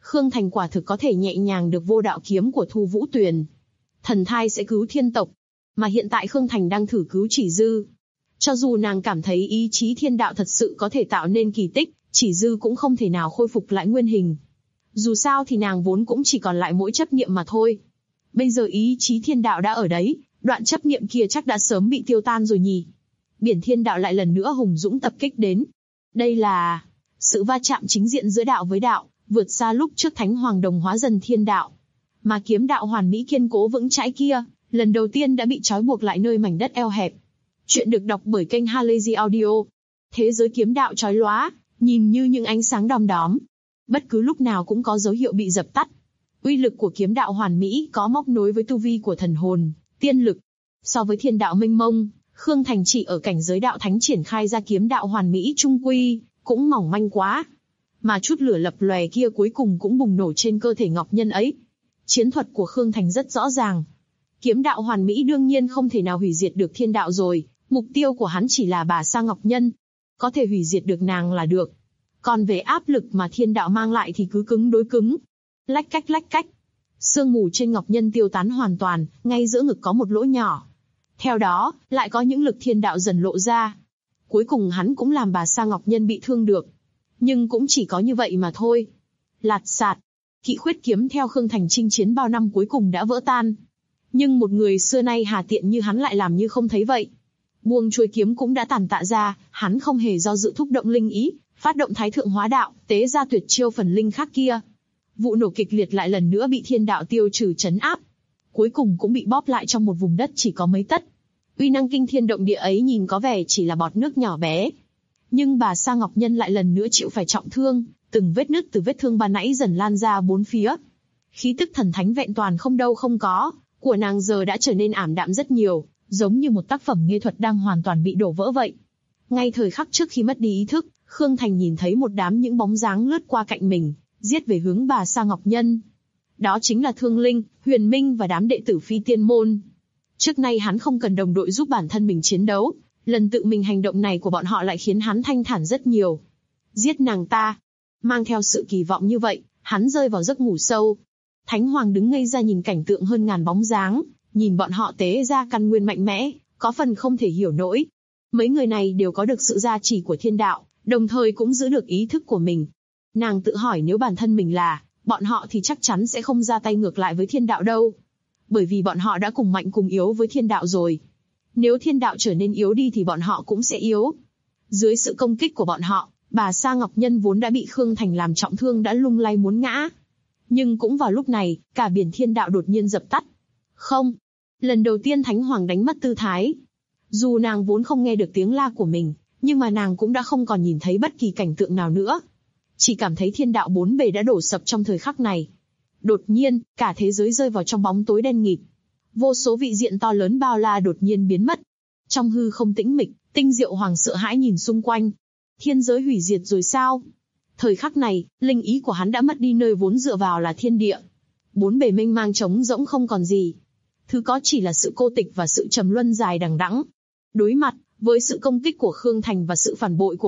Speaker 2: Khương Thành quả thực có thể nhẹ nhàng được vô đạo kiếm của Thu Vũ Tuyền. Thần thai sẽ cứu thiên tộc. Mà hiện tại Khương Thành đang thử cứu Chỉ Dư. Cho dù nàng cảm thấy ý chí thiên đạo thật sự có thể tạo nên kỳ tích, Chỉ Dư cũng không thể nào khôi phục lại nguyên hình. Dù sao thì nàng vốn cũng chỉ còn lại mỗi chấp niệm mà thôi. Bây giờ ý chí thiên đạo đã ở đấy, đoạn chấp niệm kia chắc đã sớm bị tiêu tan rồi nhỉ. Biển thiên đạo lại lần nữa hùng dũng tập kích đến. Đây là sự va chạm chính diện giữa đạo với đạo, vượt xa lúc trước Thánh Hoàng đồng hóa dần thiên đạo. Mà kiếm đạo hoàn mỹ kiên cố vững chãi kia, lần đầu tiên đã bị trói buộc lại nơi mảnh đất eo hẹp. Chuyện được đọc bởi kênh Halazy Audio. Thế giới kiếm đạo chói lóa, nhìn như những ánh sáng đom đóm. Bất cứ lúc nào cũng có dấu hiệu bị dập tắt. Uy lực của kiếm đạo hoàn mỹ có móc nối với tu vi của thần hồn, tiên lực. So với thiên đạo mênh mông, Khương Thành chỉ ở cảnh giới đạo thánh triển khai ra kiếm đạo hoàn mỹ trung quy, cũng mỏng manh quá. Mà chút lửa lập lòe kia cuối cùng cũng bùng nổ trên cơ thể Ngọc Nhân ấy. Chiến thuật của Khương Thành rất rõ ràng. Kiếm đạo hoàn mỹ đương nhiên không thể nào hủy diệt được thiên đạo rồi, mục tiêu của hắn chỉ là bà Sa Ngọc Nhân. Có thể hủy diệt được nàng là được. Còn về áp lực mà thiên đạo mang lại thì cứ cứng đối cứng. Lách cách. Sương mù trên Ngọc Nhân tiêu tán hoàn toàn, ngay giữa ngực có một lỗ nhỏ. Theo đó, lại có những lực thiên đạo dần lộ ra. Cuối cùng hắn cũng làm bà Sa Ngọc Nhân bị thương được. Nhưng cũng chỉ có như vậy mà thôi. Lạt sạt. Kỵ khuyết kiếm theo Khương Thành chinh chiến bao năm cuối cùng đã vỡ tan. Nhưng một người xưa nay hà tiện như hắn lại làm như không thấy vậy. Buông chuôi kiếm cũng đã tàn tạ ra, hắn không hề do dự thúc động linh ý, phát động thái thượng hóa đạo, tế ra tuyệt chiêu phần linh khác kia. Vụ nổ kịch liệt lại lần nữa bị thiên đạo tiêu trừ trấn áp. Cuối cùng cũng bị bóp lại trong một vùng đất chỉ có mấy tấc. Uy năng kinh thiên động địa ấy nhìn có vẻ chỉ là bọt nước nhỏ bé. Nhưng bà Sa Ngọc Nhân lại lần nữa chịu phải trọng thương, từng vết nứt từ vết thương ban nãy dần lan ra bốn phía. Khí tức thần thánh vẹn toàn không đâu không có, của nàng giờ đã trở nên ảm đạm rất nhiều, giống như một tác phẩm nghệ thuật đang hoàn toàn bị đổ vỡ vậy. Ngay thời khắc trước khi mất đi ý thức, Khương Thành nhìn thấy một đám những bóng dáng lướt qua cạnh mình, giết về hướng bà Sa Ngọc Nhân. Đó chính là Thương Linh, Huyền Minh và đám đệ tử Phi Tiên Môn. Trước nay hắn không cần đồng đội giúp bản thân mình chiến đấu, lần tự mình hành động này của bọn họ lại khiến hắn thanh thản rất nhiều. Giết nàng ta. Mang theo sự kỳ vọng như vậy, hắn rơi vào giấc ngủ sâu. Thánh Hoàng đứng ngây ra nhìn cảnh tượng hơn ngàn bóng dáng, nhìn bọn họ tế ra căn nguyên mạnh mẽ, có phần không thể hiểu nổi. Mấy người này đều có được sự gia trì của thiên đạo, đồng thời cũng giữ được ý thức của mình. Nàng tự hỏi nếu bản thân mình là bọn họ thì chắc chắn sẽ không ra tay ngược lại với thiên đạo đâu. Bởi vì bọn họ đã cùng mạnh cùng yếu với thiên đạo rồi. Nếu thiên đạo trở nên yếu đi thì bọn họ cũng sẽ yếu. Dưới sự công kích của bọn họ, bà Sa Ngọc Nhân vốn đã bị Khương Thành làm trọng thương đã lung lay muốn ngã. Nhưng cũng vào lúc này, cả biển thiên đạo đột nhiên dập tắt. Không. Lần đầu tiên Thánh Hoàng đánh mất tư thái. Dù nàng vốn không nghe được tiếng la của mình, nhưng mà nàng cũng đã không còn nhìn thấy bất kỳ cảnh tượng nào nữa. Chỉ cảm thấy thiên đạo bốn bề đã đổ sập trong thời khắc này. Đột nhiên, cả thế giới rơi vào trong bóng tối đen nghịt. Vô số vị diện to lớn bao la đột nhiên biến mất. Trong hư không tĩnh mịch, Tinh Diệu Hoàng sợ hãi nhìn xung quanh. Thiên giới hủy diệt rồi sao? Thời khắc này, linh ý của hắn đã mất đi nơi vốn dựa vào là thiên địa. Bốn bề mênh mang trống rỗng không còn gì. Thứ có chỉ là sự cô tịch và sự trầm luân dài đằng đẵng. Đối mặt với sự công kích của Khương Thành và sự phản bội của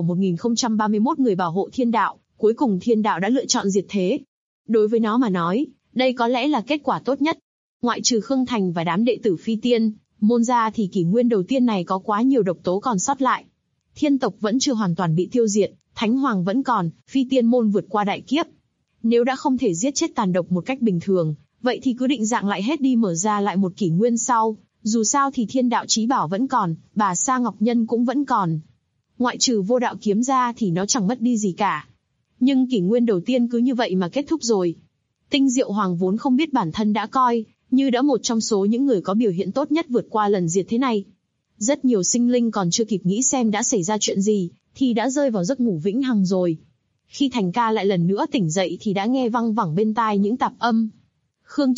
Speaker 2: 1031 người bảo hộ thiên đạo, cuối cùng thiên đạo đã lựa chọn diệt thế. Đối với nó mà nói, đây có lẽ là kết quả tốt nhất. Ngoại trừ Khương Thành và đám đệ tử Phi Tiên Môn ra thì kỷ nguyên đầu tiên này có quá nhiều độc tố còn sót lại. Thiên tộc vẫn chưa hoàn toàn bị tiêu diệt, Thánh Hoàng vẫn còn, Phi Tiên Môn vượt qua đại kiếp. Nếu đã không thể giết chết tàn độc một cách bình thường, vậy thì cứ định dạng lại hết đi, mở ra lại một kỷ nguyên sau. Dù sao thì thiên đạo chí bảo vẫn còn, bà Sa Ngọc Nhân cũng vẫn còn. Ngoại trừ vô đạo kiếm ra thì nó chẳng mất đi gì cả. Nhưng kỷ nguyên đầu tiên cứ như vậy mà kết thúc rồi. Tinh Diệu Hoàng vốn không biết bản thân đã coi như đã một trong số những người có biểu hiện tốt nhất vượt qua lần diệt thế này. Rất nhiều sinh linh còn chưa kịp nghĩ xem đã xảy ra chuyện gì, thì đã rơi vào giấc ngủ vĩnh hằng rồi. Khi Thành Ca lại lần nữa tỉnh dậy thì đã nghe văng vẳng bên tai những tạp âm. Khương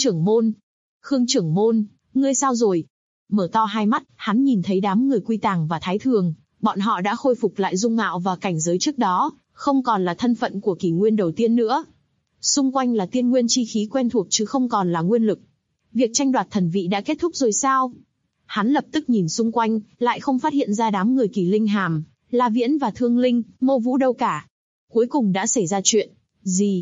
Speaker 2: trưởng môn, ngươi sao rồi? Mở to hai mắt, hắn nhìn thấy đám người Quy Tàng và Thái Thường, bọn họ đã khôi phục lại dung mạo và cảnh giới trước đó, không còn là thân phận của kỷ nguyên đầu tiên nữa. Xung quanh là tiên nguyên chi khí quen thuộc chứ không còn là nguyên lực. Việc tranh đoạt thần vị đã kết thúc rồi sao? Hắn lập tức nhìn xung quanh, lại không phát hiện ra đám người Kỳ Linh Hàm, La Viễn và Thương Linh, Mô Vũ đâu cả. Cuối cùng đã xảy ra chuyện gì?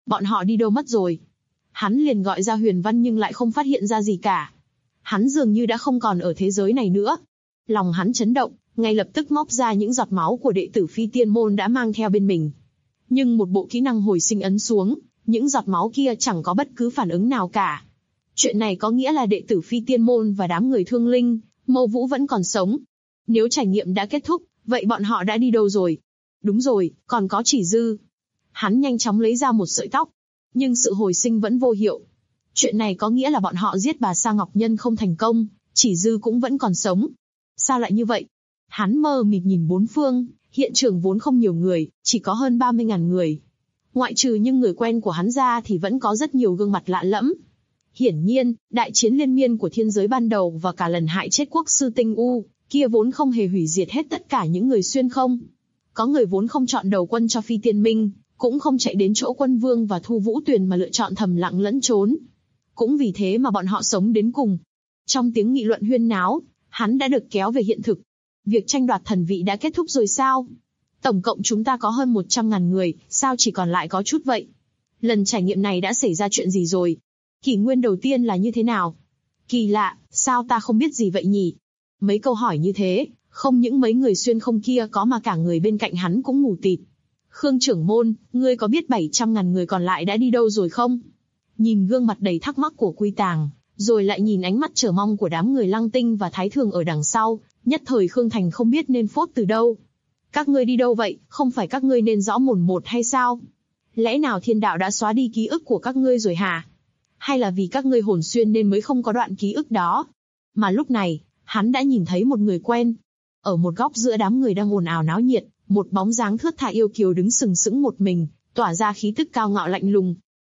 Speaker 2: Bọn họ đi đâu mất rồi? Hắn liền gọi ra Huyền Văn nhưng lại không phát hiện ra gì cả. Hắn dường như đã không còn ở thế giới này nữa. Lòng hắn chấn động, ngay lập tức móc ra những giọt máu của đệ tử Phi Tiên Môn đã mang theo bên mình. Nhưng một bộ kỹ năng hồi sinh ấn xuống, những giọt máu kia chẳng có bất cứ phản ứng nào cả. Chuyện này có nghĩa là đệ tử Phi Tiên Môn và đám người Thương Linh, Mâu Vũ vẫn còn sống. Nếu trải nghiệm đã kết thúc, vậy bọn họ đã đi đâu rồi? Đúng rồi, còn có Chỉ Dư. Hắn nhanh chóng lấy ra một sợi tóc, nhưng sự hồi sinh vẫn vô hiệu. Chuyện này có nghĩa là bọn họ giết bà Sa Ngọc Nhân không thành công, Chỉ Dư cũng vẫn còn sống. Sao lại như vậy? Hắn mơ mịt nhìn bốn phương, hiện trường vốn không nhiều người, chỉ có hơn 30.000 người. Ngoại trừ những người quen của hắn ra thì vẫn có rất nhiều gương mặt lạ lẫm. Hiển nhiên, đại chiến liên miên của thiên giới ban đầu và cả lần hại chết quốc sư Tinh U, kia vốn không hề hủy diệt hết tất cả những người xuyên không. Có người vốn không chọn đầu quân cho Phi Tiên Minh, cũng không chạy đến chỗ Quân Vương và Thu Vũ Tuyền mà lựa chọn thầm lặng lẫn trốn. Cũng vì thế mà bọn họ sống đến cùng. Trong tiếng nghị luận huyên náo, hắn đã được kéo về hiện thực. Việc tranh đoạt thần vị đã kết thúc rồi sao? Tổng cộng chúng ta có hơn 100.000 người, sao chỉ còn lại có chút vậy? Lần trải nghiệm này đã xảy ra chuyện gì rồi? Kỷ nguyên đầu tiên là như thế nào? Kỳ lạ, sao ta không biết gì vậy nhỉ? Mấy câu hỏi như thế, không những mấy người xuyên không kia có mà cả người bên cạnh hắn cũng mù tịt. Khương trưởng môn, ngươi có biết 700.000 người còn lại đã đi đâu rồi không? Nhìn gương mặt đầy thắc mắc của Quy Tàng, rồi lại nhìn ánh mắt chờ mong của đám người Lăng Tinh và Thái Thường ở đằng sau, nhất thời Khương Thành không biết nên phốt từ đâu. Các ngươi đi đâu vậy, không phải các ngươi nên rõ mồn một hay sao? Lẽ nào thiên đạo đã xóa đi ký ức của các ngươi rồi hả? Hay là vì các ngươi hồn xuyên nên mới không có đoạn ký ức đó? Mà lúc này, hắn đã nhìn thấy một người quen. Ở một góc giữa đám người đang ồn ào náo nhiệt, một bóng dáng thướt tha yêu kiều đứng sừng sững một mình, tỏa ra khí tức cao ngạo lạnh lùng.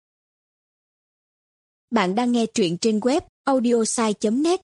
Speaker 3: Bạn đang nghe truyện trên web audiosai.net.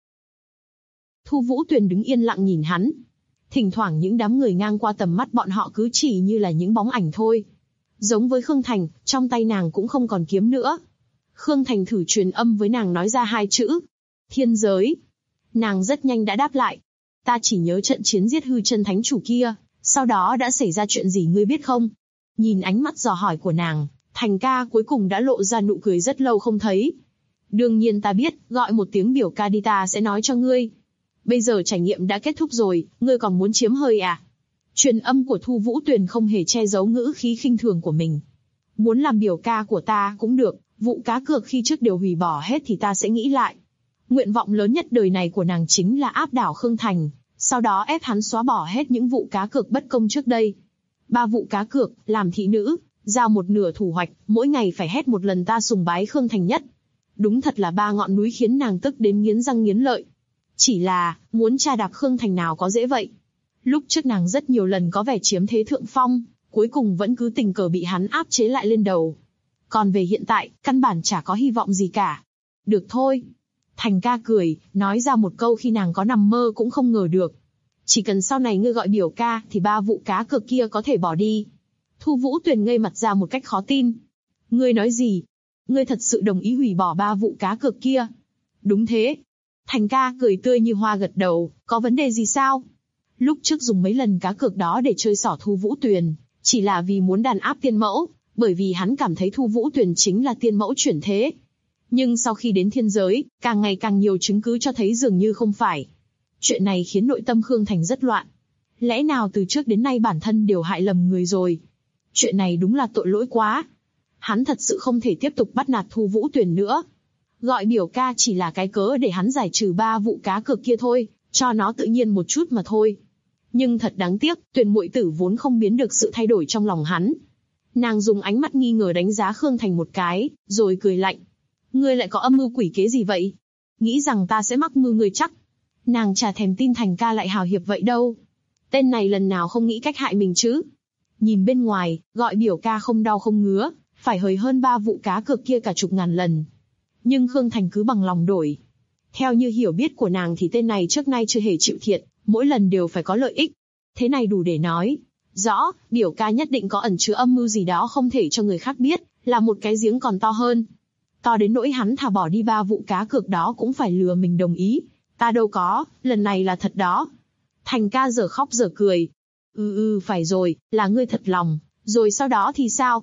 Speaker 2: Thu Vũ Tuyền đứng yên lặng nhìn hắn. Thỉnh thoảng những đám người ngang qua tầm mắt bọn họ cứ chỉ như là những bóng ảnh thôi. Giống với Khương Thành, trong tay nàng cũng không còn kiếm nữa. Khương Thành thử truyền âm với nàng nói ra hai chữ. Thiên giới. Nàng rất nhanh đã đáp lại. Ta chỉ nhớ trận chiến giết hư chân thánh chủ kia, sau đó đã xảy ra chuyện gì ngươi biết không? Nhìn ánh mắt dò hỏi của nàng, Thành ca cuối cùng đã lộ ra nụ cười rất lâu không thấy. Đương nhiên ta biết, gọi một tiếng biểu ca đi ta sẽ nói cho ngươi. Bây giờ trải nghiệm đã kết thúc rồi, ngươi còn muốn chiếm hơi à? Truyền âm của Thu Vũ Tuyền không hề che giấu ngữ khí khinh thường của mình. Muốn làm biểu ca của ta cũng được, vụ cá cược khi trước đều hủy bỏ hết thì ta sẽ nghĩ lại. Nguyện vọng lớn nhất đời này của nàng chính là áp đảo Khương Thành, sau đó ép hắn xóa bỏ hết những vụ cá cược bất công trước đây. 3 vụ cá cược, làm thị nữ, giao một nửa thủ hoạch, mỗi ngày phải hét một lần ta sùng bái Khương Thành nhất. Đúng thật là 3 ngọn núi khiến nàng tức đến nghiến răng nghiến lợi. Chỉ là, muốn tra đạp Khương Thành nào có dễ vậy. Lúc trước nàng rất nhiều lần có vẻ chiếm thế thượng phong, cuối cùng vẫn cứ tình cờ bị hắn áp chế lại lên đầu. Còn về hiện tại, căn bản chả có hy vọng gì cả. Được thôi. Thành ca cười, nói ra một câu khi nàng có nằm mơ cũng không ngờ được. Chỉ cần sau này ngươi gọi biểu ca thì 3 vụ cá cược kia có thể bỏ đi. Thu Vũ Tuyền ngây mặt ra một cách khó tin. Ngươi nói gì? Ngươi thật sự đồng ý hủy bỏ 3 vụ cá cược kia? Đúng thế. Thành ca cười tươi như hoa gật đầu, có vấn đề gì sao? Lúc trước dùng mấy lần cá cược đó để chơi xỏ Thu Vũ Tuyền, chỉ là vì muốn đàn áp tiên mẫu, bởi vì hắn cảm thấy Thu Vũ Tuyền chính là tiên mẫu chuyển thế. Nhưng sau khi đến thiên giới, càng ngày càng nhiều chứng cứ cho thấy dường như không phải. Chuyện này khiến nội tâm Khương Thành rất loạn. Lẽ nào từ trước đến nay bản thân đều hại lầm người rồi? Chuyện này đúng là tội lỗi quá. Hắn thật sự không thể tiếp tục bắt nạt Thu Vũ Tuyền nữa. Gọi biểu ca chỉ là cái cớ để hắn giải trừ 3 vụ cá cược kia thôi, cho nó tự nhiên một chút mà thôi. Nhưng thật đáng tiếc, Tuyền muội tử vốn không biến được sự thay đổi trong lòng hắn. Nàng dùng ánh mắt nghi ngờ đánh giá Khương Thành một cái, rồi cười lạnh. Ngươi lại có âm mưu quỷ kế gì vậy? Nghĩ rằng ta sẽ mắc mưu ngươi chắc? Nàng chả thèm tin Thành ca lại hào hiệp vậy đâu. Tên này lần nào không nghĩ cách hại mình chứ? Nhìn bên ngoài, gọi biểu ca không đau không ngứa, phải hời hơn 3 vụ cá cược kia cả chục ngàn lần. Nhưng Khương Thành cứ bằng lòng đổi. Theo như hiểu biết của nàng thì tên này trước nay chưa hề chịu thiệt, mỗi lần đều phải có lợi ích. Thế này đủ để nói rõ, biểu ca nhất định có ẩn chứa âm mưu gì đó không thể cho người khác biết, là một cái giếng còn to hơn. To đến nỗi hắn thà bỏ đi 3 vụ cá cược đó cũng phải lừa mình đồng ý. Ta đâu có, lần này là thật đó. Thành ca giờ khóc giờ cười. Phải rồi, là ngươi thật lòng, rồi sau đó thì sao?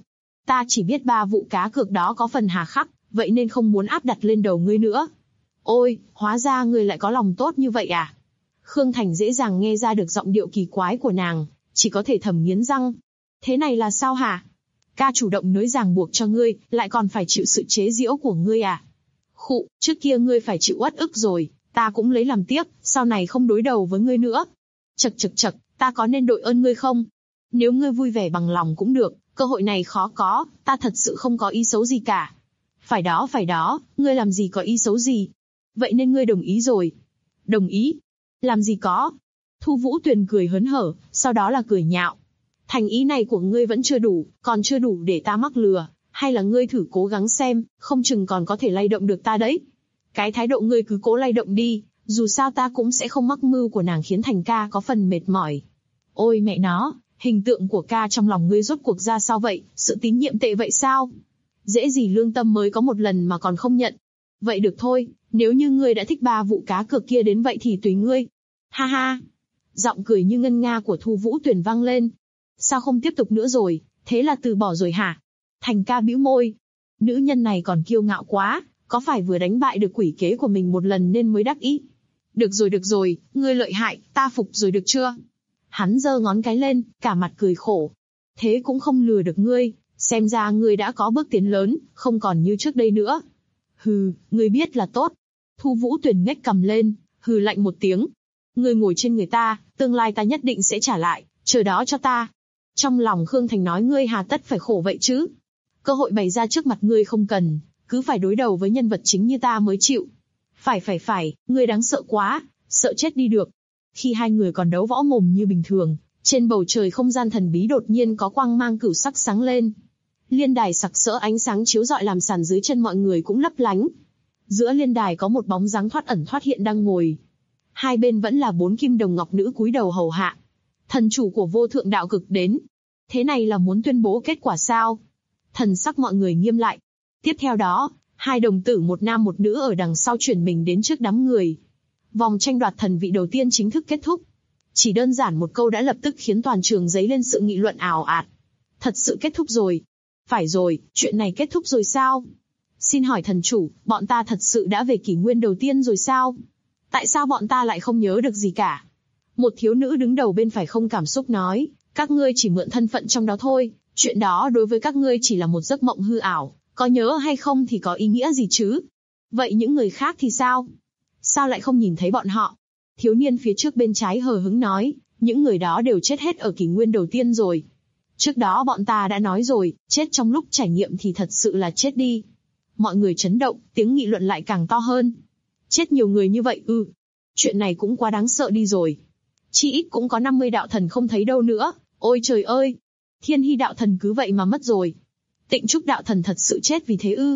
Speaker 2: Ta chỉ biết 3 vụ cá cược đó có phần hà khắc, vậy nên không muốn áp đặt lên đầu ngươi nữa. Ôi, hóa ra ngươi lại có lòng tốt như vậy à? Khương Thành dễ dàng nghe ra được giọng điệu kỳ quái của nàng, chỉ có thể thầm nghiến răng. Thế này là sao hả? Ca chủ động nới ràng buộc cho ngươi, lại còn phải chịu sự chế giễu của ngươi à? Khụ, trước kia ngươi phải chịu uất ức rồi, ta cũng lấy làm tiếc, sau này không đối đầu với ngươi nữa. Chậc chậc chậc, ta có nên đội ơn ngươi không? Nếu ngươi vui vẻ bằng lòng cũng được, cơ hội này khó có, ta thật sự không có ý xấu gì cả. Phải đó, ngươi làm gì có ý xấu gì? Vậy nên ngươi đồng ý rồi. Đồng ý? Làm gì có? Thu Vũ Tuyền cười hớn hở, sau đó là cười nhạo. Thành ý này của ngươi vẫn chưa đủ, còn chưa đủ để ta mắc lừa, hay là ngươi thử cố gắng xem, không chừng còn có thể lay động được ta đấy. Cái thái độ ngươi cứ cố lay động đi, dù sao ta cũng sẽ không mắc mưu của nàng khiến Thành ca có phần mệt mỏi. Ôi mẹ nó, hình tượng của ca trong lòng ngươi rốt cuộc ra sao vậy, sự tín nhiệm tệ vậy sao? Dễ gì lương tâm mới có một lần mà còn không nhận. Vậy được thôi, nếu như ngươi đã thích 3 vụ cá cược kia đến vậy thì tùy ngươi. Ha ha. Giọng cười như ngân nga của Thu Vũ Tuyền vang lên. Sao không tiếp tục nữa rồi, thế là từ bỏ rồi hả? Thành ca bĩu môi. Nữ nhân này còn kiêu ngạo quá, có phải vừa đánh bại được quỷ kế của mình một lần nên mới đắc ý? Được rồi, ngươi lợi hại, ta phục rồi được chưa? Hắn giơ ngón cái lên, cả mặt cười khổ. Thế cũng không lừa được ngươi, xem ra ngươi đã có bước tiến lớn, không còn như trước đây nữa. Hừ, ngươi biết là tốt. Thu Vũ Tuyền nhếch cằm lên, hừ lạnh một tiếng. Ngươi ngồi trên người ta, tương lai ta nhất định sẽ trả lại, chờ đó cho ta. Trong lòng Khương Thành nói ngươi hà tất phải khổ vậy chứ? Cơ hội bày ra trước mặt ngươi không cần, cứ phải đối đầu với nhân vật chính như ta mới chịu. Phải, ngươi đáng sợ quá, sợ chết đi được. Khi hai người còn đấu võ mồm như bình thường, trên bầu trời không gian thần bí đột nhiên có quang mang cửu sắc sáng lên. Liên đài sặc sỡ ánh sáng chiếu rọi làm sàn dưới chân mọi người cũng lấp lánh. Giữa liên đài có một bóng dáng thoát ẩn thoát hiện đang ngồi. Hai bên vẫn là 4 kim đồng ngọc nữ cúi đầu hầu hạ. Thần chủ của vô thượng đạo cực đến. Thế này là muốn tuyên bố kết quả sao? Thần sắc mọi người nghiêm lại. Tiếp theo đó, 2 đồng tử một nam một nữ ở đằng sau chuyển mình đến trước đám người. Vòng tranh đoạt thần vị đầu tiên chính thức kết thúc. Chỉ đơn giản một câu đã lập tức khiến toàn trường dấy lên sự nghị luận ào ạt. Thật sự kết thúc rồi. Phải rồi, chuyện này kết thúc rồi sao? Xin hỏi thần chủ, bọn ta thật sự đã về kỷ nguyên đầu tiên rồi sao? Tại sao bọn ta lại không nhớ được gì cả? Một thiếu nữ đứng đầu bên phải không cảm xúc nói, các ngươi chỉ mượn thân phận trong đó thôi, chuyện đó đối với các ngươi chỉ là một giấc mộng hư ảo, có nhớ hay không thì có ý nghĩa gì chứ? Vậy những người khác thì sao? Sao lại không nhìn thấy bọn họ? Thiếu niên phía trước bên trái hờ hững nói, những người đó đều chết hết ở kỷ nguyên đầu tiên rồi. Trước đó bọn ta đã nói rồi, chết trong lúc trải nghiệm thì thật sự là chết đi. Mọi người chấn động, tiếng nghị luận lại càng to hơn. Chết nhiều người như vậy chuyện này cũng quá đáng sợ đi rồi. Chỉ ít cũng có 50 đạo thần không thấy đâu nữa, ôi trời ơi. Thiên Hy đạo thần cứ vậy mà mất rồi. Tịnh Trúc đạo thần thật sự chết vì thế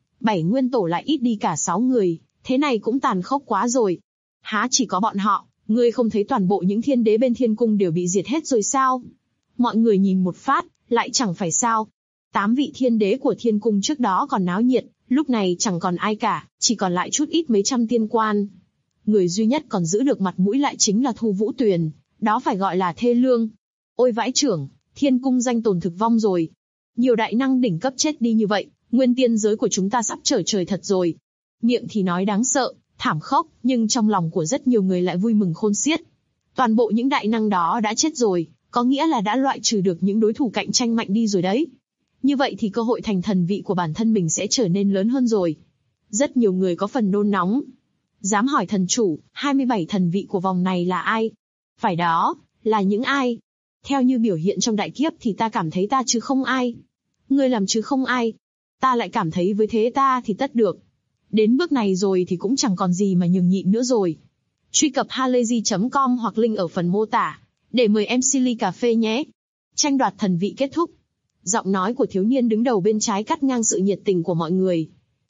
Speaker 2: 7 nguyên tổ lại ít đi cả 6 người, thế này cũng tàn khốc quá rồi. Há chỉ có bọn họ, ngươi không thấy toàn bộ những thiên đế bên thiên cung đều bị diệt hết rồi sao? Mọi người nhìn một phát, lại chẳng phải sao. 8 vị thiên đế của thiên cung trước đó còn náo nhiệt, lúc này chẳng còn ai cả, chỉ còn lại chút ít mấy trăm tiên quan. Người duy nhất còn giữ được mặt mũi lại chính là Thu Vũ Tuyền, đó phải gọi là thê lương. Ôi vãi chưởng, thiên cung danh tồn thực vong rồi. Nhiều đại năng đỉnh cấp chết đi như vậy, nguyên tiên giới của chúng ta sắp trở trời thật rồi. Miệng thì nói đáng sợ, thảm khốc, nhưng trong lòng của rất nhiều người lại vui mừng khôn xiết. Toàn bộ những đại năng đó đã chết rồi, có nghĩa là đã loại trừ được những đối thủ cạnh tranh mạnh đi rồi đấy. Như vậy thì cơ hội thành thần vị của bản thân mình sẽ trở nên lớn hơn rồi. Rất nhiều người có phần nôn nóng. Dám hỏi thần chủ, 27 thần vị của vòng này là ai? Phải đó, là những ai? Theo như biểu hiện trong đại kiếp thì ta cảm thấy ta chứ không ai. Ngươi làm chứ không ai. Ta lại cảm thấy với thế ta thì tất được. Đến bước này rồi thì cũng chẳng còn gì mà nhường nhịn nữa rồi. Truy cập halayzi.com hoặc link ở phần mô tả, để mời MC ly cà phê nhé. Tranh đoạt thần vị kết thúc. Giọng nói của thiếu niên đứng đầu bên trái cắt ngang sự nhiệt tình của mọi người.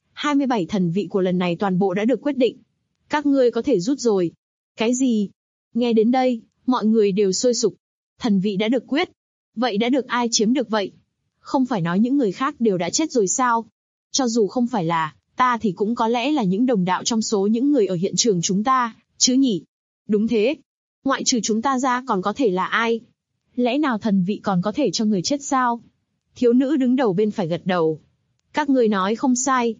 Speaker 2: 27 thần vị của lần này toàn bộ đã được quyết định. Các ngươi có thể rút rồi. Cái gì? Nghe đến đây, mọi người đều sôi sục. Thần vị đã được quyết. Vậy đã được ai chiếm được vậy? Không phải nói những người khác đều đã chết rồi sao? Cho dù không phải là ta thì cũng có lẽ là những đồng đạo trong số những người ở hiện trường chúng ta, chứ nhỉ? Đúng thế. Ngoại trừ chúng ta ra còn có thể là ai? Lẽ nào thần vị còn có thể cho người chết sao? Thiếu nữ đứng đầu bên phải gật đầu. Các ngươi nói không sai.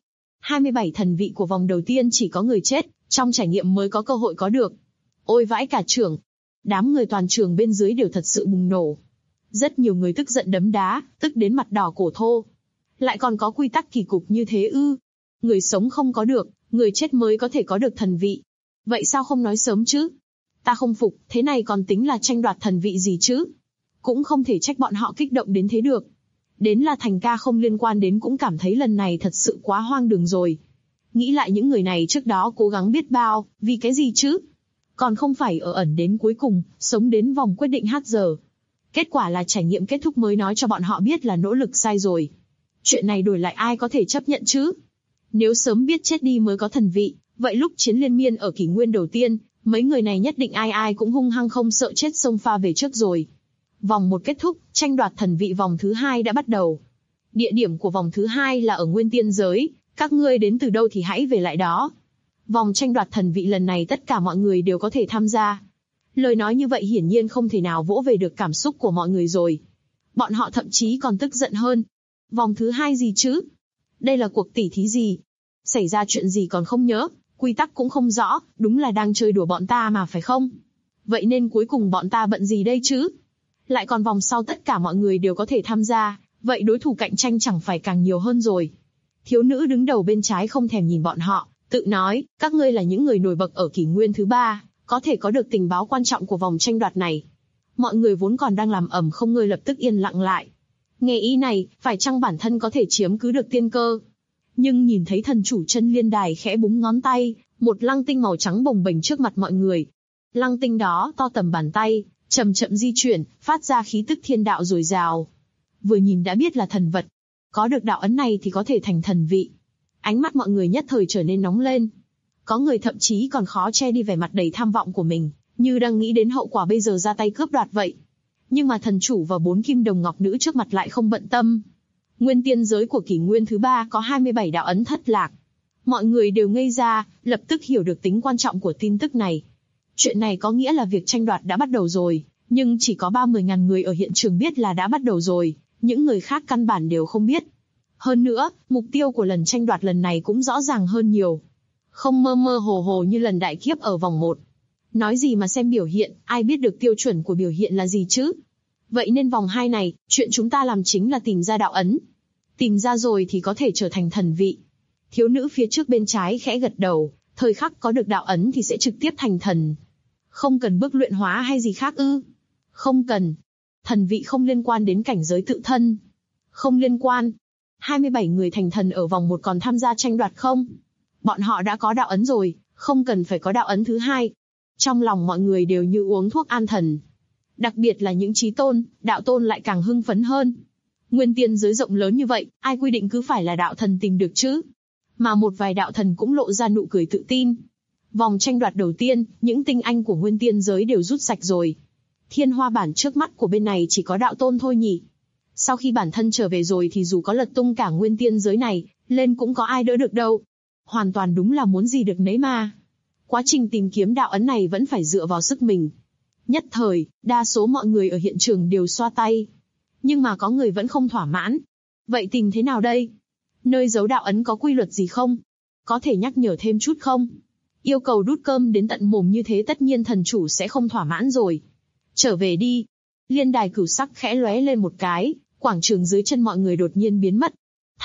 Speaker 2: 27 thần vị của vòng đầu tiên chỉ có người chết, trong trải nghiệm mới có cơ hội có được. Ôi vãi cả trưởng. Đám người toàn trường bên dưới đều thật sự bùng nổ. Rất nhiều người tức giận đấm đá, tức đến mặt đỏ cổ thô. Lại còn có quy tắc kỳ cục như thế ư? Người sống không có được, người chết mới có thể có được thần vị. Vậy sao không nói sớm chứ? Ta không phục, thế này còn tính là tranh đoạt thần vị gì chứ? Cũng không thể trách bọn họ kích động đến thế được. Đến là Thành ca không liên quan đến cũng cảm thấy lần này thật sự quá hoang đường rồi. Nghĩ lại những người này trước đó cố gắng biết bao, vì cái gì chứ? Còn không phải ở ẩn đến cuối cùng, sống đến vòng quyết định hát giờ. Kết quả là trải nghiệm kết thúc mới nói cho bọn họ biết là nỗ lực sai rồi. Chuyện này đổi lại ai có thể chấp nhận chứ? Nếu sớm biết chết đi mới có thần vị, vậy lúc chiến liên miên ở kỷ nguyên đầu tiên, mấy người này nhất định ai ai cũng hung hăng không sợ chết xông pha về trước rồi. Vòng 1 kết thúc, tranh đoạt thần vị vòng thứ 2 đã bắt đầu. Địa điểm của vòng thứ 2 là ở Nguyên Tiên Giới, các ngươi đến từ đâu thì hãy về lại đó. Vòng tranh đoạt thần vị lần này tất cả mọi người đều có thể tham gia. Lời nói như vậy hiển nhiên không thể nào vỗ về được cảm xúc của mọi người rồi. Bọn họ thậm chí còn tức giận hơn. Vòng thứ 2 gì chứ? Đây là cuộc tỉ thí gì? Xảy ra chuyện gì còn không nhớ, quy tắc cũng không rõ, đúng là đang chơi đùa bọn ta mà phải không? Vậy nên cuối cùng bọn ta bận gì đây chứ? Lại còn vòng sau tất cả mọi người đều có thể tham gia, vậy đối thủ cạnh tranh chẳng phải càng nhiều hơn rồi. Thiếu nữ đứng đầu bên trái không thèm nhìn bọn họ, tự nói, các ngươi là những người nổi bật ở kỷ nguyên thứ 3, có thể có được tình báo quan trọng của vòng tranh đoạt này. Mọi người vốn còn đang làm ầm không ngơi lập tức yên lặng lại. Nghe ý này, phải chăng bản thân có thể chiếm cứ được tiên cơ? Nhưng nhìn thấy thần chủ chân liên đài khẽ búng ngón tay, một lăng tinh màu trắng bồng bềnh trước mặt mọi người. Lăng tinh đó to tầm bàn tay, chậm chậm di chuyển, phát ra khí tức thiên đạo dồi dào. Vừa nhìn đã biết là thần vật. Có được đạo ấn này thì có thể thành thần vị. Ánh mắt mọi người nhất thời trở nên nóng lên. Có người thậm chí còn khó che đi vẻ mặt đầy tham vọng của mình, như đang nghĩ đến hậu quả bây giờ ra tay cướp đoạt vậy. Nhưng mà thần chủ và 4 kim đồng ngọc nữ trước mặt lại không bận tâm. Nguyên tiên giới của kỷ nguyên thứ 3 có 27 đạo ấn thất lạc. Mọi người đều ngây ra, lập tức hiểu được tính quan trọng của tin tức này. Chuyện này có nghĩa là việc tranh đoạt đã bắt đầu rồi, nhưng chỉ có 30.000 người ở hiện trường biết là đã bắt đầu rồi, những người khác căn bản đều không biết. Hơn nữa, mục tiêu của lần tranh đoạt lần này cũng rõ ràng hơn nhiều. Không mơ mơ hồ hồ như lần đại kiếp ở vòng 1. Nói gì mà xem biểu hiện, ai biết được tiêu chuẩn của biểu hiện là gì chứ? Vậy nên vòng 2 này, chuyện chúng ta làm chính là tìm ra đạo ấn. Tìm ra rồi thì có thể trở thành thần vị. Thiếu nữ phía trước bên trái khẽ gật đầu, thời khắc có được đạo ấn thì sẽ trực tiếp thành thần. Không cần bước luyện hóa hay gì khác ư? Không cần. Thần vị không liên quan đến cảnh giới tự thân. Không liên quan. 27 người thành thần ở vòng 1 còn tham gia tranh đoạt không? Bọn họ đã có đạo ấn rồi, không cần phải có đạo ấn thứ 2. Trong lòng mọi người đều như uống thuốc an thần. Đặc biệt là những chí tôn, đạo tôn lại càng hưng phấn hơn. Nguyên tiên giới rộng lớn như vậy, ai quy định cứ phải là đạo thần tìm được chứ? Mà một vài đạo thần cũng lộ ra nụ cười tự tin. Vòng tranh đoạt đầu tiên, những tinh anh của nguyên tiên giới đều rút sạch rồi. Thiên hoa bản trước mắt của bên này chỉ có đạo tôn thôi nhỉ? Sau khi bản thân trở về rồi thì dù có lật tung cả nguyên tiên giới này, lên cũng có ai đỡ được đâu. Hoàn toàn đúng là muốn gì được nấy mà. Quá trình tìm kiếm đạo ấn này vẫn phải dựa vào sức mình. Nhất thời, đa số mọi người ở hiện trường đều xoa tay. Nhưng mà có người vẫn không thỏa mãn. Vậy tìm thế nào đây? Nơi giấu đạo ấn có quy luật gì không? Có thể nhắc nhở thêm chút không? Yêu cầu đút cơm đến tận mồm như thế tất nhiên thần chủ sẽ không thỏa mãn rồi. Trở về đi. Liên đài cửu sắc khẽ lóe lên một cái, quảng trường dưới chân mọi người đột nhiên biến mất.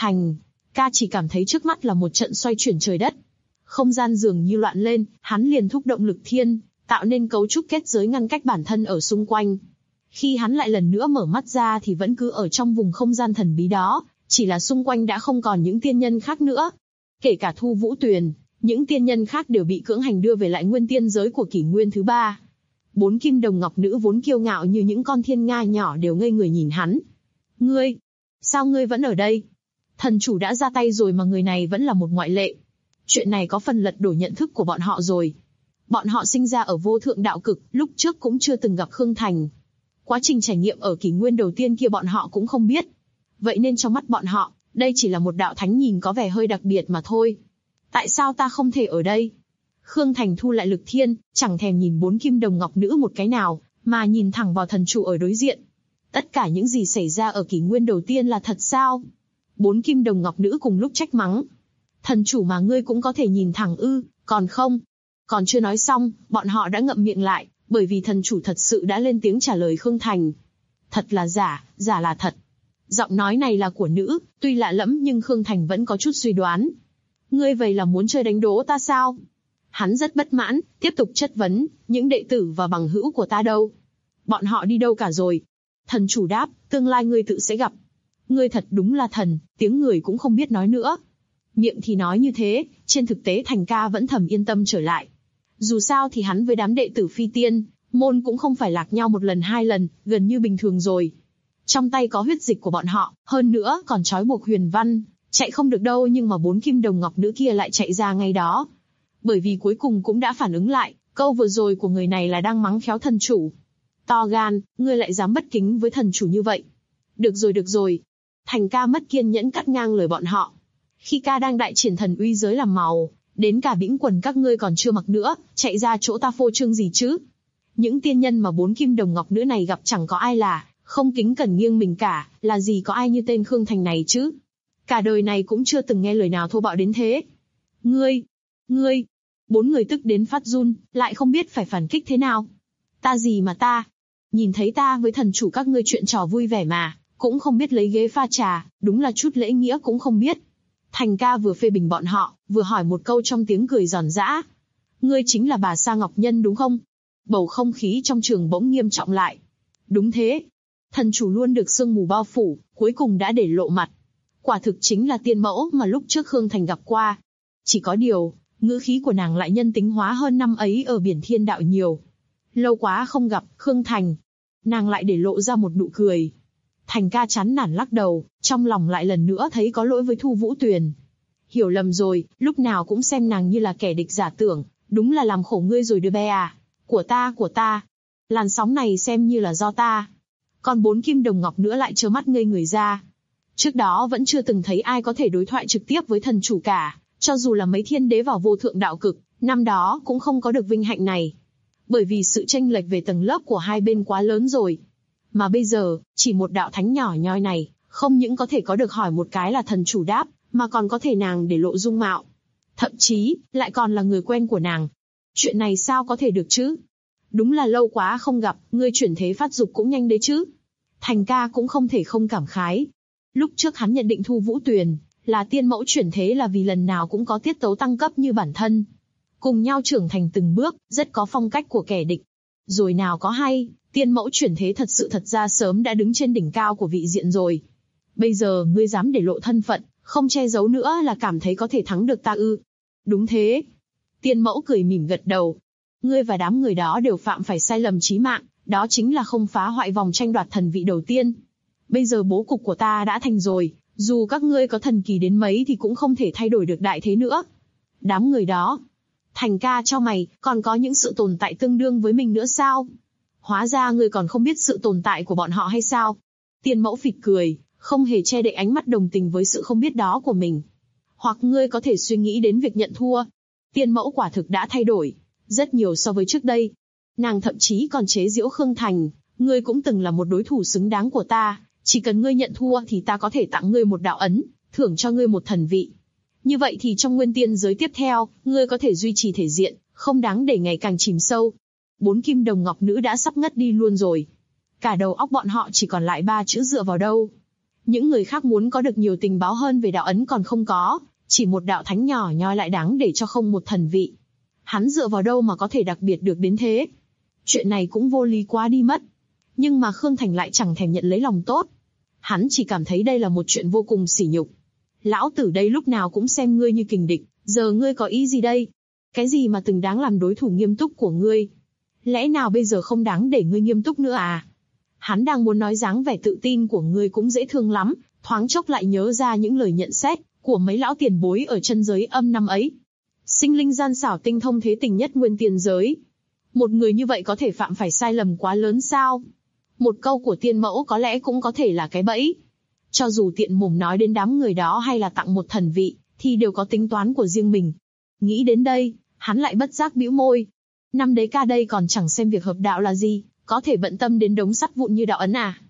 Speaker 2: Ca chỉ cảm thấy trước mắt là một trận xoay chuyển trời đất. Không gian dường như loạn lên, hắn liền thúc động lực thiên, tạo nên cấu trúc kết giới ngăn cách bản thân ở xung quanh. Khi hắn lại lần nữa mở mắt ra thì vẫn cứ ở trong vùng không gian thần bí đó, chỉ là xung quanh đã không còn những tiên nhân khác nữa. Kể cả Thu Vũ Tuyền, những tiên nhân khác đều bị cưỡng hành đưa về lại nguyên tiên giới của kỷ nguyên thứ 3. 4 kim đồng ngọc nữ vốn kiêu ngạo như những con thiên nga nhỏ đều ngây người nhìn hắn. Ngươi, sao ngươi vẫn ở đây? Thần chủ đã ra tay rồi mà người này vẫn là một ngoại lệ. Chuyện này có phần lật đổ nhận thức của bọn họ rồi. Bọn họ sinh ra ở vô thượng đạo cực, lúc trước cũng chưa từng gặp Khương Thành. Quá trình trải nghiệm ở kỷ nguyên đầu tiên kia bọn họ cũng không biết. Vậy nên trong mắt bọn họ, đây chỉ là một đạo thánh nhìn có vẻ hơi đặc biệt mà thôi. Tại sao ta không thể ở đây? Khương Thành thu lại lực thiên, chẳng thèm nhìn 4 kim đồng ngọc nữ một cái nào, mà nhìn thẳng vào thần chủ ở đối diện. Tất cả những gì xảy ra ở kỷ nguyên đầu tiên là thật sao? 4 kim đồng ngọc nữ cùng lúc trách mắng. Thần chủ mà ngươi cũng có thể nhìn thẳng ư, còn không? Còn chưa nói xong, bọn họ đã ngậm miệng lại, bởi vì thần chủ thật sự đã lên tiếng trả lời Khương Thành. Thật là giả, giả là thật. Giọng nói này là của nữ, tuy lạ lẫm nhưng Khương Thành vẫn có chút suy đoán. Ngươi vậy là muốn chơi đánh đố ta sao? Hắn rất bất mãn, tiếp tục chất vấn, những đệ tử và bằng hữu của ta đâu? Bọn họ đi đâu cả rồi? Thần chủ đáp, tương lai ngươi tự sẽ gặp. Ngươi thật đúng là thần, tiếng người cũng không biết nói nữa. Miệng thì nói như thế, trên thực tế Thành ca vẫn thầm yên tâm trở lại. Dù sao thì hắn với đám đệ tử phi tiên, môn cũng không phải lạc nhau một lần hai lần, gần như bình thường rồi. Trong tay có huyết dịch của bọn họ, hơn nữa còn trói buộc Huyền Văn, chạy không được đâu nhưng mà 4 kim đồng ngọc nữ kia lại chạy ra ngay đó. Bởi vì cuối cùng cũng đã phản ứng lại, câu vừa rồi của người này là đang mắng khéo thần chủ. To gan, ngươi lại dám bất kính với thần chủ như vậy. Được rồi. Thành ca mất kiên nhẫn cắt ngang lời bọn họ. Khi ca đang đại triển thần uy giới làm màu, đến cả bĩnh quần các ngươi còn chưa mặc nữa, chạy ra chỗ ta phô trương gì chứ? Những tiên nhân mà 4 kim đồng ngọc nữ này gặp chẳng có ai là không kính cẩn nghiêng mình cả, là gì có ai như tên Khương Thành này chứ? Cả đời này cũng chưa từng nghe lời nào thô bạo đến thế. Ngươi, 4 người tức đến phát run, lại không biết phải phản kích thế nào. Ta gì mà ta? Nhìn thấy ta với thần chủ các ngươi chuyện trò vui vẻ mà, cũng không biết lấy ghế pha trà, đúng là chút lễ nghĩa cũng không biết. Thành ca vừa phê bình bọn họ, vừa hỏi một câu trong tiếng cười giòn giã. Ngươi chính là bà Sa Ngọc Nhân đúng không? Bầu không khí trong trường bỗng nghiêm trọng lại. Đúng thế. Thần chủ luôn được sương mù bao phủ, cuối cùng đã để lộ mặt. Quả thực chính là tiên mẫu mà lúc trước Khương Thành gặp qua. Chỉ có điều, ngữ khí của nàng lại nhân tính hóa hơn năm ấy ở biển thiên đạo nhiều. Lâu quá không gặp, Khương Thành. Nàng lại để lộ ra một nụ cười. Thành ca chán nản lắc đầu, trong lòng lại lần nữa thấy có lỗi với Thu Vũ Tuyền. Hiểu lầm rồi, lúc nào cũng xem nàng như là kẻ địch giả tưởng, đúng là làm khổ ngươi rồi đứa bé à. Của ta. Làn sóng này xem như là do ta. Còn 4 kim đồng ngọc nữa lại trơ mắt ngây người ra. Trước đó vẫn chưa từng thấy ai có thể đối thoại trực tiếp với thần chủ cả, cho dù là mấy thiên đế vào vô thượng đạo cực, năm đó cũng không có được vinh hạnh này. Bởi vì sự chênh lệch về tầng lớp của hai bên quá lớn rồi. Mà bây giờ, chỉ một đạo thánh nhỏ nhoi này, không những có thể có được hỏi một cái là thần chủ đáp, mà còn có thể nàng để lộ dung mạo. Thậm chí, lại còn là người quen của nàng. Chuyện này sao có thể được chứ? Đúng là lâu quá không gặp, ngươi chuyển thế phát dục cũng nhanh đấy chứ. Thành ca cũng không thể không cảm khái. Lúc trước hắn nhận định Thu Vũ Tuyền là tiên mẫu chuyển thế là vì lần nào cũng có tiết tấu tăng cấp như bản thân. Cùng nhau trưởng thành từng bước, rất có phong cách của kẻ địch. Rồi nào có hay, tiên mẫu chuyển thế thật ra sớm đã đứng trên đỉnh cao của vị diện rồi. Bây giờ ngươi dám để lộ thân phận, không che giấu nữa là cảm thấy có thể thắng được ta ư? Đúng thế. Tiên mẫu cười mỉm gật đầu. Ngươi và đám người đó đều phạm phải sai lầm chí mạng, đó chính là không phá hoại vòng tranh đoạt thần vị đầu tiên. Bây giờ bố cục của ta đã thành rồi, dù các ngươi có thần kỳ đến mấy thì cũng không thể thay đổi được đại thế nữa. Đám người đó. Thành ca cho mày, còn có những sự tồn tại tương đương với mình nữa sao? Hóa ra ngươi còn không biết sự tồn tại của bọn họ hay sao? Tiên mẫu phịt cười, không hề che đậy ánh mắt đồng tình với sự không biết đó của mình. Hoặc ngươi có thể suy nghĩ đến việc nhận thua. Tiên mẫu quả thực đã thay đổi rất nhiều so với trước đây. Nàng thậm chí còn chế giễu Khương Thành, ngươi cũng từng là một đối thủ xứng đáng của ta, chỉ cần ngươi nhận thua thì ta có thể tặng ngươi một đạo ấn, thưởng cho ngươi một thần vị. Như vậy thì trong nguyên tiên giới tiếp theo, ngươi có thể duy trì thể diện, không đáng để ngày càng chìm sâu. 4 kim đồng ngọc nữ đã sắp ngất đi luôn rồi. Cả đầu óc bọn họ chỉ còn lại 3 chữ dựa vào đâu. Những người khác muốn có được nhiều tình báo hơn về đạo ấn còn không có, chỉ một đạo thánh nhỏ nhoi lại đáng để cho không một thần vị. Hắn dựa vào đâu mà có thể đặc biệt được đến thế? Chuyện này cũng vô lý quá đi mất. Nhưng mà Khương Thành lại chẳng thèm nhận lấy lòng tốt. Hắn chỉ cảm thấy đây là một chuyện vô cùng sỉ nhục. Lão tử đây lúc nào cũng xem ngươi như kình địch, giờ ngươi có ý gì đây? Cái gì mà từng đáng làm đối thủ nghiêm túc của ngươi? Lẽ nào bây giờ không đáng để ngươi nghiêm túc nữa à? Hắn đang muốn nói dáng vẻ tự tin của ngươi cũng dễ thương lắm, thoáng chốc lại nhớ ra những lời nhận xét của mấy lão tiền bối ở chân giới âm năm ấy. Sinh linh gian xảo tinh thông thế tình nhất nguyên tiên giới. Một người như vậy có thể phạm phải sai lầm quá lớn sao? Một câu của tiên mẫu có lẽ cũng có thể là cái bẫy. Cho dù tiện mồm nói đến đám người đó hay là tặng một thần vị, thì đều có tính toán của riêng mình. Nghĩ đến đây, hắn lại bất giác bĩu môi. Năm đế ca đây còn chẳng xem việc hợp đạo là gì, có thể bận tâm đến đống sắt vụn như đạo ấn à?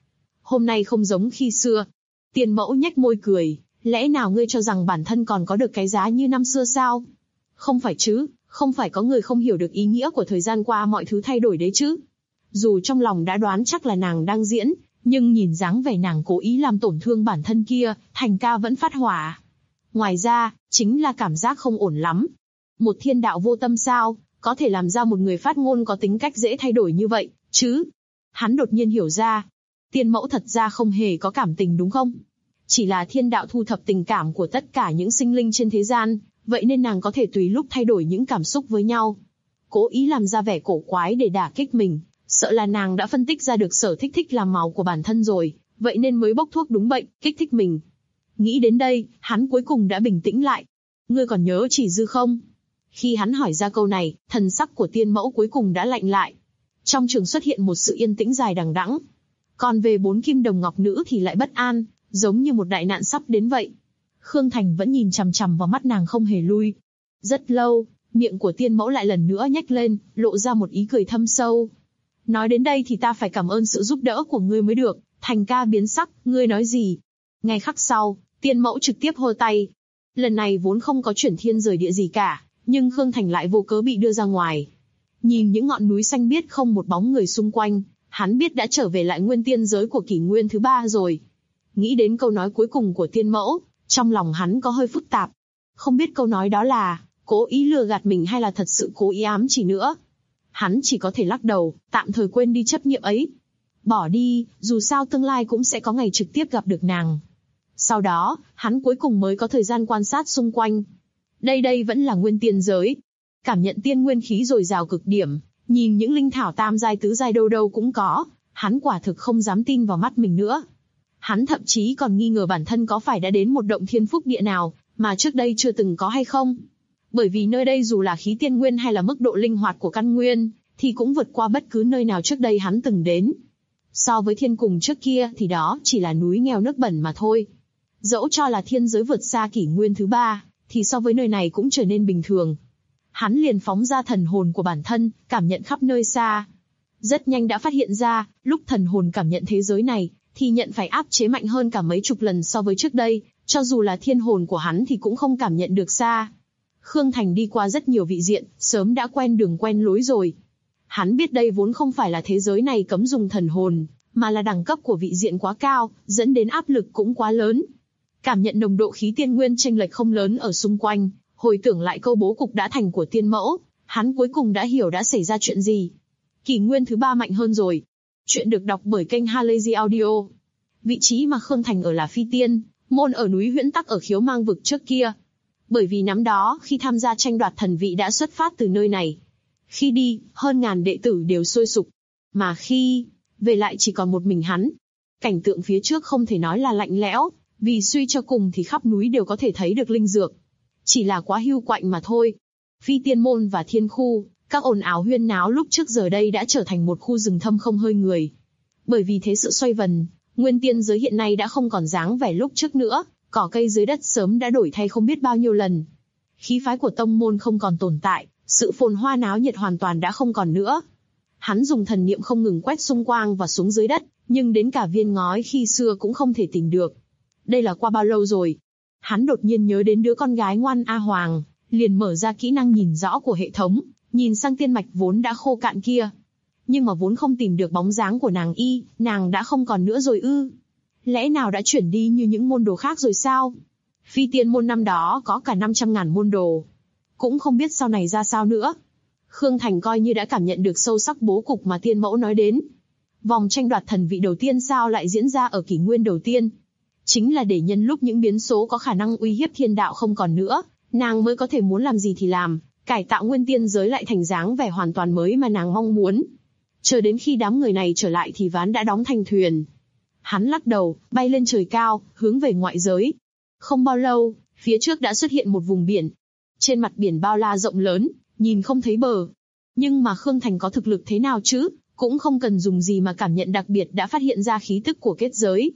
Speaker 2: hôm nay không giống khi xưa. Tiên mẫu nhếch môi cười, lẽ nào ngươi cho rằng bản thân còn có được cái giá như năm xưa sao? Không phải chứ, không phải có người không hiểu được ý nghĩa của thời gian qua mọi thứ thay đổi đấy chứ. Dù trong lòng đã đoán chắc là nàng đang diễn, nhưng nhìn dáng vẻ nàng cố ý làm tổn thương bản thân kia, Thành ca vẫn phát hỏa. Ngoài ra, chính là cảm giác không ổn lắm. Một thiên đạo vô tâm sao, có thể làm ra một người phát ngôn có tính cách dễ thay đổi như vậy, chứ? Hắn đột nhiên hiểu ra. Tiên mẫu thật ra không hề có cảm tình đúng không? Chỉ là thiên đạo thu thập tình cảm của tất cả những sinh linh trên thế gian, vậy nên nàng có thể tùy lúc thay đổi những cảm xúc với nhau. Cố ý làm ra vẻ cổ quái để đả kích mình, sợ là nàng đã phân tích ra được sở thích làm màu của bản thân rồi, vậy nên mới bốc thuốc đúng bệnh, kích thích mình. Nghĩ đến đây, hắn cuối cùng đã bình tĩnh lại. Ngươi còn nhớ Chỉ Dư không? Khi hắn hỏi ra câu này, thần sắc của tiên mẫu cuối cùng đã lạnh lại. Trong trường xuất hiện một sự yên tĩnh dài đằng đẵng. Còn về 4 kim đồng ngọc nữ thì lại bất an, giống như một đại nạn sắp đến vậy. Khương Thành vẫn nhìn chằm chằm vào mắt nàng không hề lui. Rất lâu, miệng của tiên mẫu lại lần nữa nhếch lên, lộ ra một ý cười thâm sâu. Nói đến đây thì ta phải cảm ơn sự giúp đỡ của ngươi mới được. Thành ca biến sắc, ngươi nói gì? Ngay khắc sau, tiên mẫu trực tiếp hô tay. Lần này vốn không có chuyển thiên rời địa gì cả, nhưng Khương Thành lại vô cớ bị đưa ra ngoài. Nhìn những ngọn núi xanh biếc không một bóng người xung quanh, hắn biết đã trở về lại nguyên tiên giới của kỷ nguyên thứ 3 rồi. Nghĩ đến câu nói cuối cùng của tiên mẫu, trong lòng hắn có hơi phức tạp. Không biết câu nói đó là cố ý lừa gạt mình hay là thật sự cố ý ám chỉ nữa. Hắn chỉ có thể lắc đầu, tạm thời quên đi chấp niệm ấy. Bỏ đi, dù sao tương lai cũng sẽ có ngày trực tiếp gặp được nàng. Sau đó, hắn cuối cùng mới có thời gian quan sát xung quanh. Đây vẫn là nguyên tiên giới. Cảm nhận tiên nguyên khí dồi dào cực điểm, nhìn những linh thảo tam giai tứ giai đâu đâu cũng có, hắn quả thực không dám tin vào mắt mình nữa. Hắn thậm chí còn nghi ngờ bản thân có phải đã đến một động thiên phúc địa nào, mà trước đây chưa từng có hay không. Bởi vì nơi đây dù là khí tiên nguyên hay là mức độ linh hoạt của căn nguyên, thì cũng vượt qua bất cứ nơi nào trước đây hắn từng đến. So với thiên cùng trước kia thì đó chỉ là núi nghèo nước bẩn mà thôi. Dẫu cho là thiên giới vượt xa kỷ nguyên thứ 3, thì so với nơi này cũng trở nên bình thường. Hắn liền phóng ra thần hồn của bản thân, cảm nhận khắp nơi xa. Rất nhanh đã phát hiện ra, lúc thần hồn cảm nhận thế giới này, thì nhận phải áp chế mạnh hơn cả mấy chục lần so với trước đây, cho dù là thiên hồn của hắn thì cũng không cảm nhận được xa. Khương Thành đi qua rất nhiều vị diện, sớm đã quen đường quen lối rồi. Hắn biết đây vốn không phải là thế giới này cấm dùng thần hồn, mà là đẳng cấp của vị diện quá cao, dẫn đến áp lực cũng quá lớn. Cảm nhận nồng độ khí tiên nguyên chênh lệch không lớn ở xung quanh, hồi tưởng lại câu bố cục đã thành của tiên mẫu, hắn cuối cùng đã hiểu đã xảy ra chuyện gì. Kỷ nguyên thứ 3 mạnh hơn rồi. Chuyện được đọc bởi kênh Halazy Audio. Vị trí mà Khương Thành ở là Phi Tiên môn ở núi Huyễn Tắc ở Khiếu Mang vực trước kia. Bởi vì năm đó khi tham gia tranh đoạt thần vị đã xuất phát từ nơi này. Khi đi, hơn ngàn đệ tử đều sôi sục. Mà khi về lại chỉ còn một mình hắn. Cảnh tượng phía trước không thể nói là lạnh lẽo, vì suy cho cùng thì khắp núi đều có thể thấy được linh dược. Chỉ là quá hưu quạnh mà thôi. Phi Tiên môn và Thiên khu, các ồn ào huyên náo lúc trước giờ đây đã trở thành một khu rừng thâm không hơi người. Bởi vì thế sự xoay vần, nguyên tiên giới hiện nay đã không còn dáng vẻ lúc trước nữa, cỏ cây dưới đất sớm đã đổi thay không biết bao nhiêu lần. Khí phái của tông môn không còn tồn tại, sự phồn hoa náo nhiệt hoàn toàn đã không còn nữa. Hắn dùng thần niệm không ngừng quét xung quanh và xuống dưới đất, nhưng đến cả viên ngói khi xưa cũng không thể tìm được. Đây là qua bao lâu rồi? Hắn đột nhiên nhớ đến đứa con gái ngoan A Hoàng, liền mở ra kỹ năng nhìn rõ của hệ thống, nhìn sang tiên mạch vốn đã khô cạn kia. Nhưng mà vốn không tìm được bóng dáng của nàng đã không còn nữa rồi ư? Lẽ nào đã chuyển đi như những môn đồ khác rồi sao? Phi Tiên môn năm đó có cả 500.000 môn đồ. Cũng không biết sau này ra sao nữa. Khương Thành coi như đã cảm nhận được sâu sắc bố cục mà tiên mẫu nói đến. Vòng tranh đoạt thần vị đầu tiên sao lại diễn ra ở kỷ nguyên đầu tiên? Chính là để nhân lúc những biến số có khả năng uy hiếp thiên đạo không còn nữa, nàng mới có thể muốn làm gì thì làm, cải tạo nguyên tiên giới lại thành dáng vẻ hoàn toàn mới mà nàng mong muốn. Chờ đến khi đám người này trở lại thì ván đã đóng thành thuyền. Hắn lắc đầu, bay lên trời cao, hướng về ngoại giới. Không bao lâu, phía trước đã xuất hiện một vùng biển. Trên mặt biển bao la rộng lớn, nhìn không thấy bờ. Nhưng mà Khương Thành có thực lực thế nào chứ, cũng không cần dùng gì mà cảm nhận đặc biệt đã phát hiện ra khí tức của kết giới.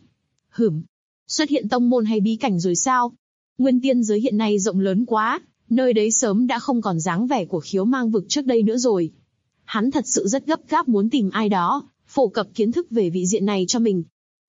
Speaker 2: Xuất hiện tông môn hay bí cảnh rồi sao? Nguyên tiên giới hiện nay rộng lớn quá, nơi đấy sớm đã không còn dáng vẻ của Khiếu Mang vực trước đây nữa rồi. Hắn thật sự rất gấp gáp muốn tìm ai đó, phổ cập kiến thức về vị diện này cho mình.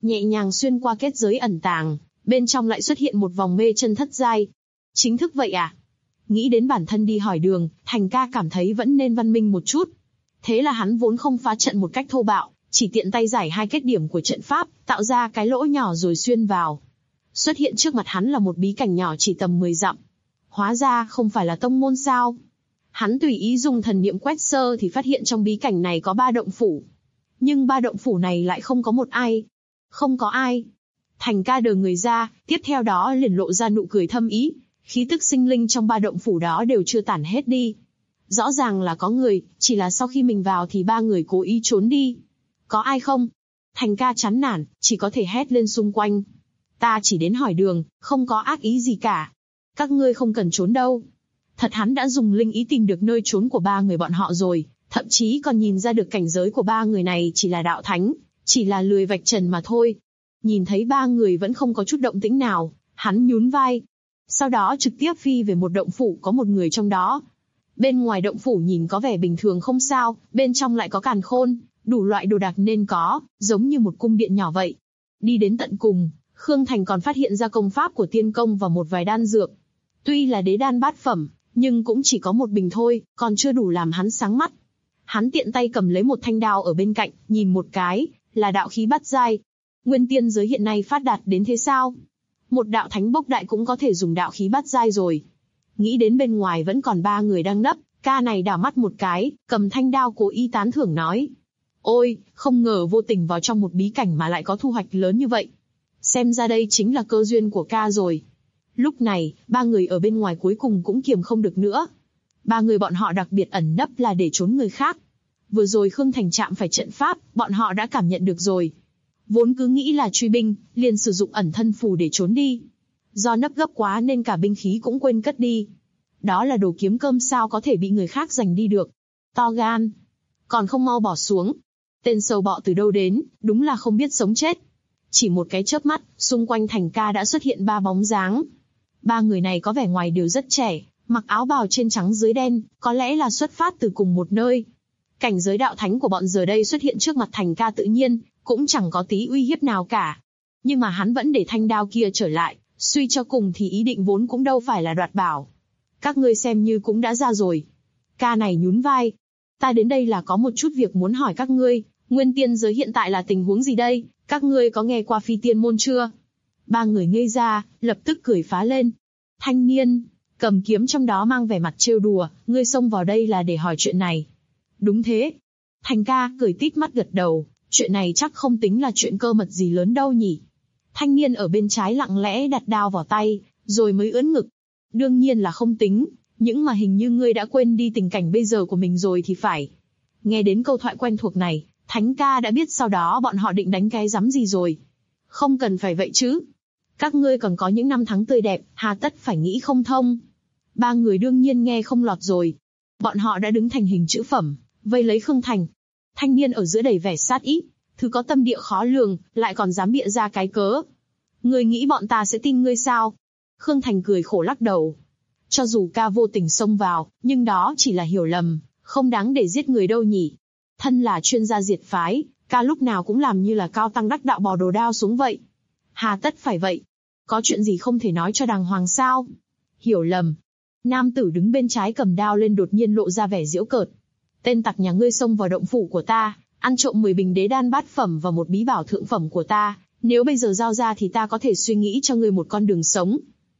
Speaker 2: nhẹ nhàng xuyên qua kết giới ẩn tàng, bên trong lại xuất hiện một vòng mê chân thất giai. Chính thức vậy à? Nghĩ đến bản thân đi hỏi đường, Thành ca cảm thấy vẫn nên văn minh một chút. Thế là hắn vốn không phá trận một cách thô bạo, chỉ tiện tay giải 2 kết điểm của trận pháp, tạo ra cái lỗ nhỏ rồi xuyên vào. Xuất hiện trước mặt hắn là một bí cảnh nhỏ chỉ tầm 10 dặm. Hóa ra không phải là tông môn sao? Hắn tùy ý dùng thần niệm quét sơ thì phát hiện trong bí cảnh này có 3 động phủ. Nhưng 3 động phủ này lại không có một ai. Không có ai. Thành ca đờ người ra, tiếp theo đó liền lộ ra nụ cười thâm ý. Khí tức sinh linh trong 3 động phủ đó đều chưa tản hết đi. Rõ ràng là có người, chỉ là sau khi mình vào thì 3 người cố ý trốn đi. Có ai không? Thành ca chán nản, chỉ có thể hét lên xung quanh. Ta chỉ đến hỏi đường, không có ác ý gì cả. Các ngươi không cần trốn đâu. Thật hắn đã dùng linh ý tìm được nơi trốn của 3 người bọn họ rồi, thậm chí còn nhìn ra được cảnh giới của 3 người này chỉ là đạo thánh, chỉ là lười vạch trần mà thôi. Nhìn thấy 3 người vẫn không có chút động tĩnh nào, hắn nhún vai. Sau đó trực tiếp phi về một động phủ có một người trong đó. Bên ngoài động phủ nhìn có vẻ bình thường không sao, bên trong lại có càn khôn, đủ loại đồ đạc nên có, giống như một cung điện nhỏ vậy. Đi đến tận cùng, Khương Thành còn phát hiện ra công pháp của tiên công và một vài đan dược. Tuy là đế đan bát phẩm, nhưng cũng chỉ có một bình thôi, còn chưa đủ làm hắn sáng mắt. Hắn tiện tay cầm lấy một thanh đao ở bên cạnh, nhìn một cái, là đạo khí bát giai. Nguyên tiên giới hiện nay phát đạt đến thế sao? Một đạo thánh bốc đại cũng có thể dùng đạo khí bát giai rồi. Nghĩ đến bên ngoài vẫn còn 3 người đang nấp, ca này đảo mắt một cái, cầm thanh đao cố ý tán thưởng nói. Ôi, không ngờ vô tình vào trong một bí cảnh mà lại có thu hoạch lớn như vậy. Xem ra đây chính là cơ duyên của ca rồi. Lúc này, 3 người ở bên ngoài cuối cùng cũng kiềm không được nữa. 3 người bọn họ đặc biệt ẩn nấp là để trốn người khác. Vừa rồi Khương Thành chạm phải trận pháp, bọn họ đã cảm nhận được rồi. Vốn cứ nghĩ là truy binh, liền sử dụng ẩn thân phù để trốn đi. Do nấp gấp quá nên cả binh khí cũng quên cất đi. Đó là đồ kiếm cơm sao có thể bị người khác giành đi được. To gan. Còn không mau bỏ xuống. Tên sâu bọ từ đâu đến, đúng là không biết sống chết. Chỉ một cái chớp mắt, xung quanh Thành ca đã xuất hiện 3 bóng dáng. 3 người này có vẻ ngoài đều rất trẻ, mặc áo bào trên trắng dưới đen, có lẽ là xuất phát từ cùng một nơi. Cảnh giới đạo thánh của bọn giờ đây xuất hiện trước mặt Thành ca tự nhiên, cũng chẳng có tí uy hiếp nào cả. Nhưng mà hắn vẫn để thanh đao kia trở lại, suy cho cùng thì ý định vốn cũng đâu phải là đoạt bảo. Các ngươi xem như cũng đã ra rồi. Ca này nhún vai. Ta đến đây là có một chút việc muốn hỏi các ngươi, nguyên tiên giới hiện tại là tình huống gì đây, các ngươi có nghe qua phi tiên môn chưa? 3 người ngây ra, lập tức cười phá lên. Thanh niên, cầm kiếm trong đó mang vẻ mặt trêu đùa, ngươi xông vào đây là để hỏi chuyện này. Đúng thế. Thành ca cười tít mắt gật đầu, chuyện này chắc không tính là chuyện cơ mật gì lớn đâu nhỉ. Thanh niên ở bên trái lặng lẽ đặt đao vào tay, rồi mới ưỡn ngực. Đương nhiên là không tính, nhưng mà hình như ngươi đã quên đi tình cảnh bây giờ của mình rồi thì phải. Nghe đến câu thoại quen thuộc này, Thánh ca đã biết sau đó bọn họ định đánh cái rắm gì rồi. Không cần phải vậy chứ. Các ngươi còn có những năm tháng tươi đẹp, hà tất phải nghĩ không thông. 3 người đương nhiên nghe không lọt rồi. Bọn họ đã đứng thành hình chữ phẩm, vây lấy Khương Thành. Thanh niên ở giữa đầy vẻ sát ý, thứ có tâm địa khó lường, lại còn dám bịa ra cái cớ. Ngươi nghĩ bọn ta sẽ tin ngươi sao? Khương Thành cười khổ lắc đầu. Cho dù ca vô tình xông vào, nhưng đó chỉ là hiểu lầm, không đáng để giết người đâu nhỉ. Thân là chuyên gia diệt phái, ca lúc nào cũng làm như là cao tăng đắc đạo bò đồ đao xuống vậy. Hà tất phải vậy? Có chuyện gì không thể nói cho đàng hoàng sao? Hiểu lầm. Nam tử đứng bên trái cầm đao lên đột nhiên lộ ra vẻ giễu cợt. Tên tặc nhà ngươi xông vào động phủ của ta, ăn trộm 10 bình đế đan bát phẩm và một bí bảo thượng phẩm của ta. Nếu bây giờ giao ra thì ta có thể suy nghĩ cho ngươi một con đường sống.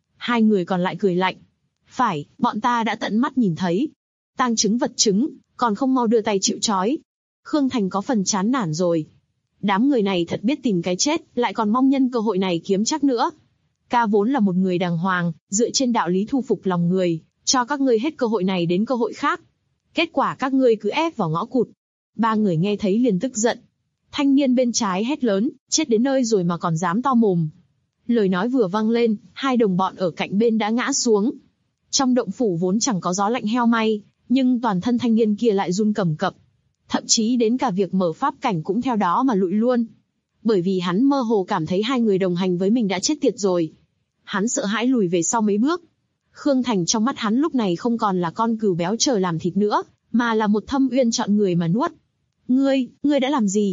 Speaker 2: 2 người còn lại cười lạnh. Phải, bọn ta đã tận mắt nhìn thấy. Tang chứng vật chứng, còn không mau đưa tay chịu trói. Khương Thành có phần chán nản rồi. Đám người này thật biết tìm cái chết, lại còn mong nhân cơ hội này kiếm chắc nữa. Ca vốn là một người đàng hoàng, dựa trên đạo lý thu phục lòng người, cho các ngươi hết cơ hội này đến cơ hội khác. Kết quả các ngươi cứ ép vào ngõ cụt. 3 người nghe thấy liền tức giận. Thanh niên bên trái hét lớn, chết đến nơi rồi mà còn dám to mồm. Lời nói vừa vang lên, 2 đồng bọn ở cạnh bên đã ngã xuống. Trong động phủ vốn chẳng có gió lạnh heo may, nhưng toàn thân thanh niên kia lại run cầm cập. Thậm chí đến cả việc mở pháp cảnh cũng theo đó mà lụi luôn. Bởi vì hắn mơ hồ cảm thấy 2 người đồng hành với mình đã chết tiệt rồi. Hắn sợ hãi lùi về sau mấy bước. Khương Thành trong mắt hắn lúc này không còn là con cừu béo chờ làm thịt nữa, mà là một thâm uyên chọn người mà nuốt. Ngươi đã làm gì?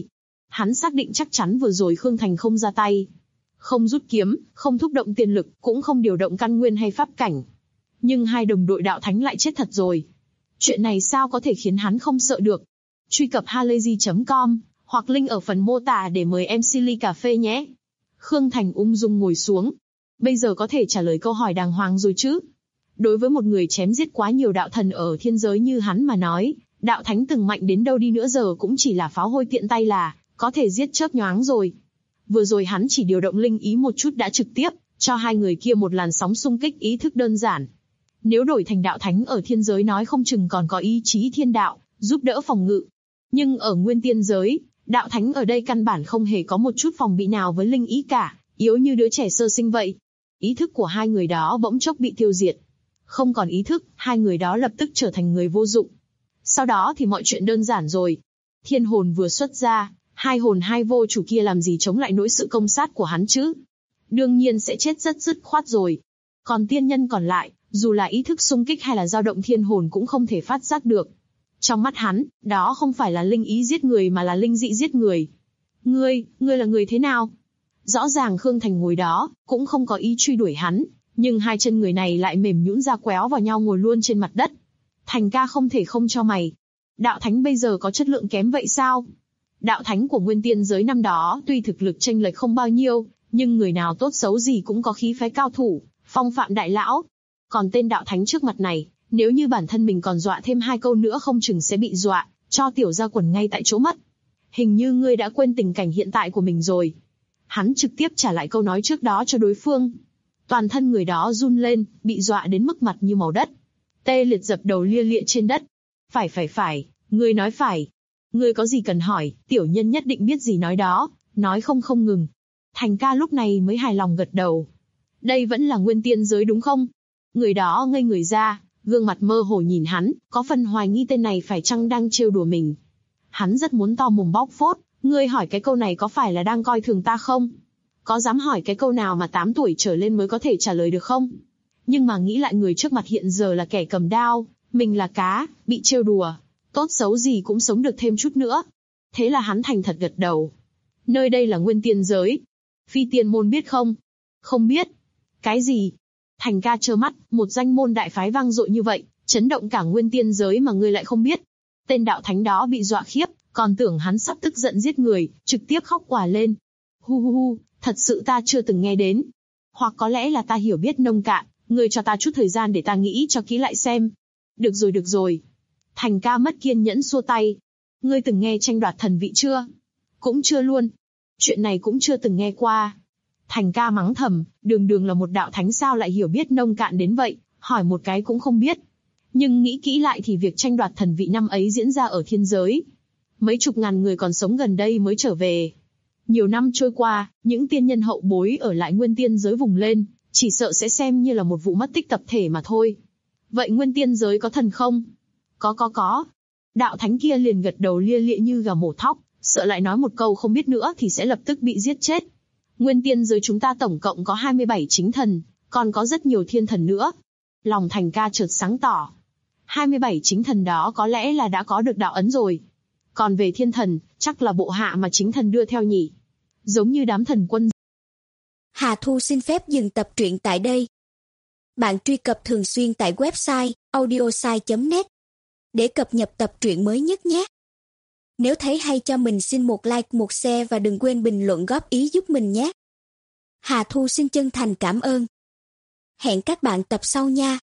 Speaker 2: Hắn xác định chắc chắn vừa rồi Khương Thành không ra tay. Không rút kiếm, không thúc động tiên lực, cũng không điều động căn nguyên hay pháp cảnh. Nhưng hai đồng đội đạo thánh lại chết thật rồi. Chuyện này sao có thể khiến hắn không sợ được? Truy cập halayzi.com hoặc link ở phần mô tả để mời MC ly cà phê nhé. Khương Thành ung dung ngồi xuống. Bây giờ có thể trả lời câu hỏi đàng hoàng rồi chứ? Đối với một người chém giết quá nhiều đạo thần ở thiên giới như hắn mà nói, đạo thánh từng mạnh đến đâu đi nữa giờ cũng chỉ là pháo hôi tiện tay là có thể giết chớp nhoáng rồi. Vừa rồi hắn chỉ điều động linh ý một chút đã trực tiếp cho hai người kia một làn sóng xung kích ý thức đơn giản. Nếu đổi thành đạo thánh ở thiên giới nói không chừng còn có ý chí thiên đạo, giúp đỡ phòng ngự. Nhưng ở nguyên tiên giới, đạo thánh ở đây căn bản không hề có một chút phòng bị nào với linh ý cả, yếu như đứa trẻ sơ sinh vậy. Ý thức của hai người đó bỗng chốc bị tiêu diệt. Không còn ý thức, hai người đó lập tức trở thành người vô dụng. Sau đó thì mọi chuyện đơn giản rồi. Thiên hồn vừa xuất ra, hai hồn hai vô chủ kia làm gì chống lại nỗi sự công sát của hắn chứ? Đương nhiên sẽ chết rất dứt khoát rồi. Còn tiên nhân còn lại, dù là ý thức xung kích hay là dao động thiên hồn cũng không thể phát giác được. Trong mắt hắn, đó không phải là linh ý giết người mà là linh dị giết người. Ngươi là người thế nào? Rõ ràng Khương Thành ngồi đó, cũng không có ý truy đuổi hắn, nhưng hai chân người này lại mềm nhũn ra quéo vào nhau ngồi luôn trên mặt đất. Thành ca không thể không cho mày. Đạo thánh bây giờ có chất lượng kém vậy sao? Đạo thánh của nguyên tiên giới năm đó tuy thực lực chênh lệch không bao nhiêu, nhưng người nào tốt xấu gì cũng có khí phái cao thủ, phong phạm đại lão. Còn tên đạo thánh trước mặt này, nếu như bản thân mình còn dọa thêm hai câu nữa không chừng sẽ bị dọa, cho tiểu ra quần ngay tại chỗ mất. Hình như ngươi đã quên tình cảnh hiện tại của mình rồi. Hắn trực tiếp trả lại câu nói trước đó cho đối phương. Toàn thân người đó run lên, bị dọa đến mức mặt như màu đất. Tê liệt dập đầu lia lịa trên đất. Phải, ngươi nói phải. Ngươi có gì cần hỏi, tiểu nhân nhất định biết gì nói đó, nói không ngừng. Thành ca lúc này mới hài lòng gật đầu. Đây vẫn là nguyên tiên giới đúng không? Người đó ngây người ra, gương mặt mơ hồ nhìn hắn, có phần hoài nghi tên này phải chăng đang trêu đùa mình. Hắn rất muốn to mồm bóc phốt, ngươi hỏi cái câu này có phải là đang coi thường ta không? Có dám hỏi cái câu nào mà 8 tuổi trở lên mới có thể trả lời được không? Nhưng mà nghĩ lại người trước mặt hiện giờ là kẻ cầm đao, mình là cá, bị trêu đùa, tốt xấu gì cũng sống được thêm chút nữa. Thế là hắn thành thật gật đầu. Nơi đây là nguyên tiên giới. Phi tiên môn biết không? Không biết. Cái gì? Thành ca trơ mắt, một danh môn đại phái vang dội như vậy, chấn động cả nguyên tiên giới mà ngươi lại không biết. Tên đạo thánh đó bị dọa khiếp, còn tưởng hắn sắp tức giận giết người, trực tiếp khóc òa lên. Hu, thật sự ta chưa từng nghe đến. Hoặc có lẽ là ta hiểu biết nông cạn, ngươi cho ta chút thời gian để ta nghĩ cho kỹ lại xem. Được rồi. Thành ca mất kiên nhẫn xua tay. Ngươi từng nghe tranh đoạt thần vị chưa? Cũng chưa luôn. Chuyện này cũng chưa từng nghe qua. Thành ca mắng thầm, đường là một đạo thánh sao lại hiểu biết nông cạn đến vậy, hỏi một cái cũng không biết. Nhưng nghĩ kỹ lại thì việc tranh đoạt thần vị năm ấy diễn ra ở thiên giới. Mấy chục ngàn người còn sống gần đây mới trở về. Nhiều năm trôi qua, những tiên nhân hậu bối ở lại nguyên tiên giới vùng lên, chỉ sợ sẽ xem như là một vụ mất tích tập thể mà thôi. Vậy nguyên tiên giới có thần không? Có. Đạo thánh kia liền gật đầu lia lịa như gà mổ thóc, sợ lại nói một câu không biết nữa thì sẽ lập tức bị giết chết. Nguyên tiên giới chúng ta tổng cộng có 27 chính thần, còn có rất nhiều thiên thần nữa. Lòng Thành ca chợt sáng tỏ. 27 chính thần đó có lẽ là đã có được đạo ấn rồi. Còn về thiên thần, chắc là bộ hạ mà chính thần đưa theo nhỉ. Giống như đám thần quân.
Speaker 3: Hà Thu xin phép dừng tập truyện tại đây. Bạn truy cập thường xuyên tại website audiosai.net để cập nhật tập truyện mới nhất nhé. Nếu thấy hay cho mình xin một like, một share và đừng quên bình luận góp ý giúp mình nhé. Hà Thu xin chân thành cảm ơn. Hẹn các bạn tập sau nha.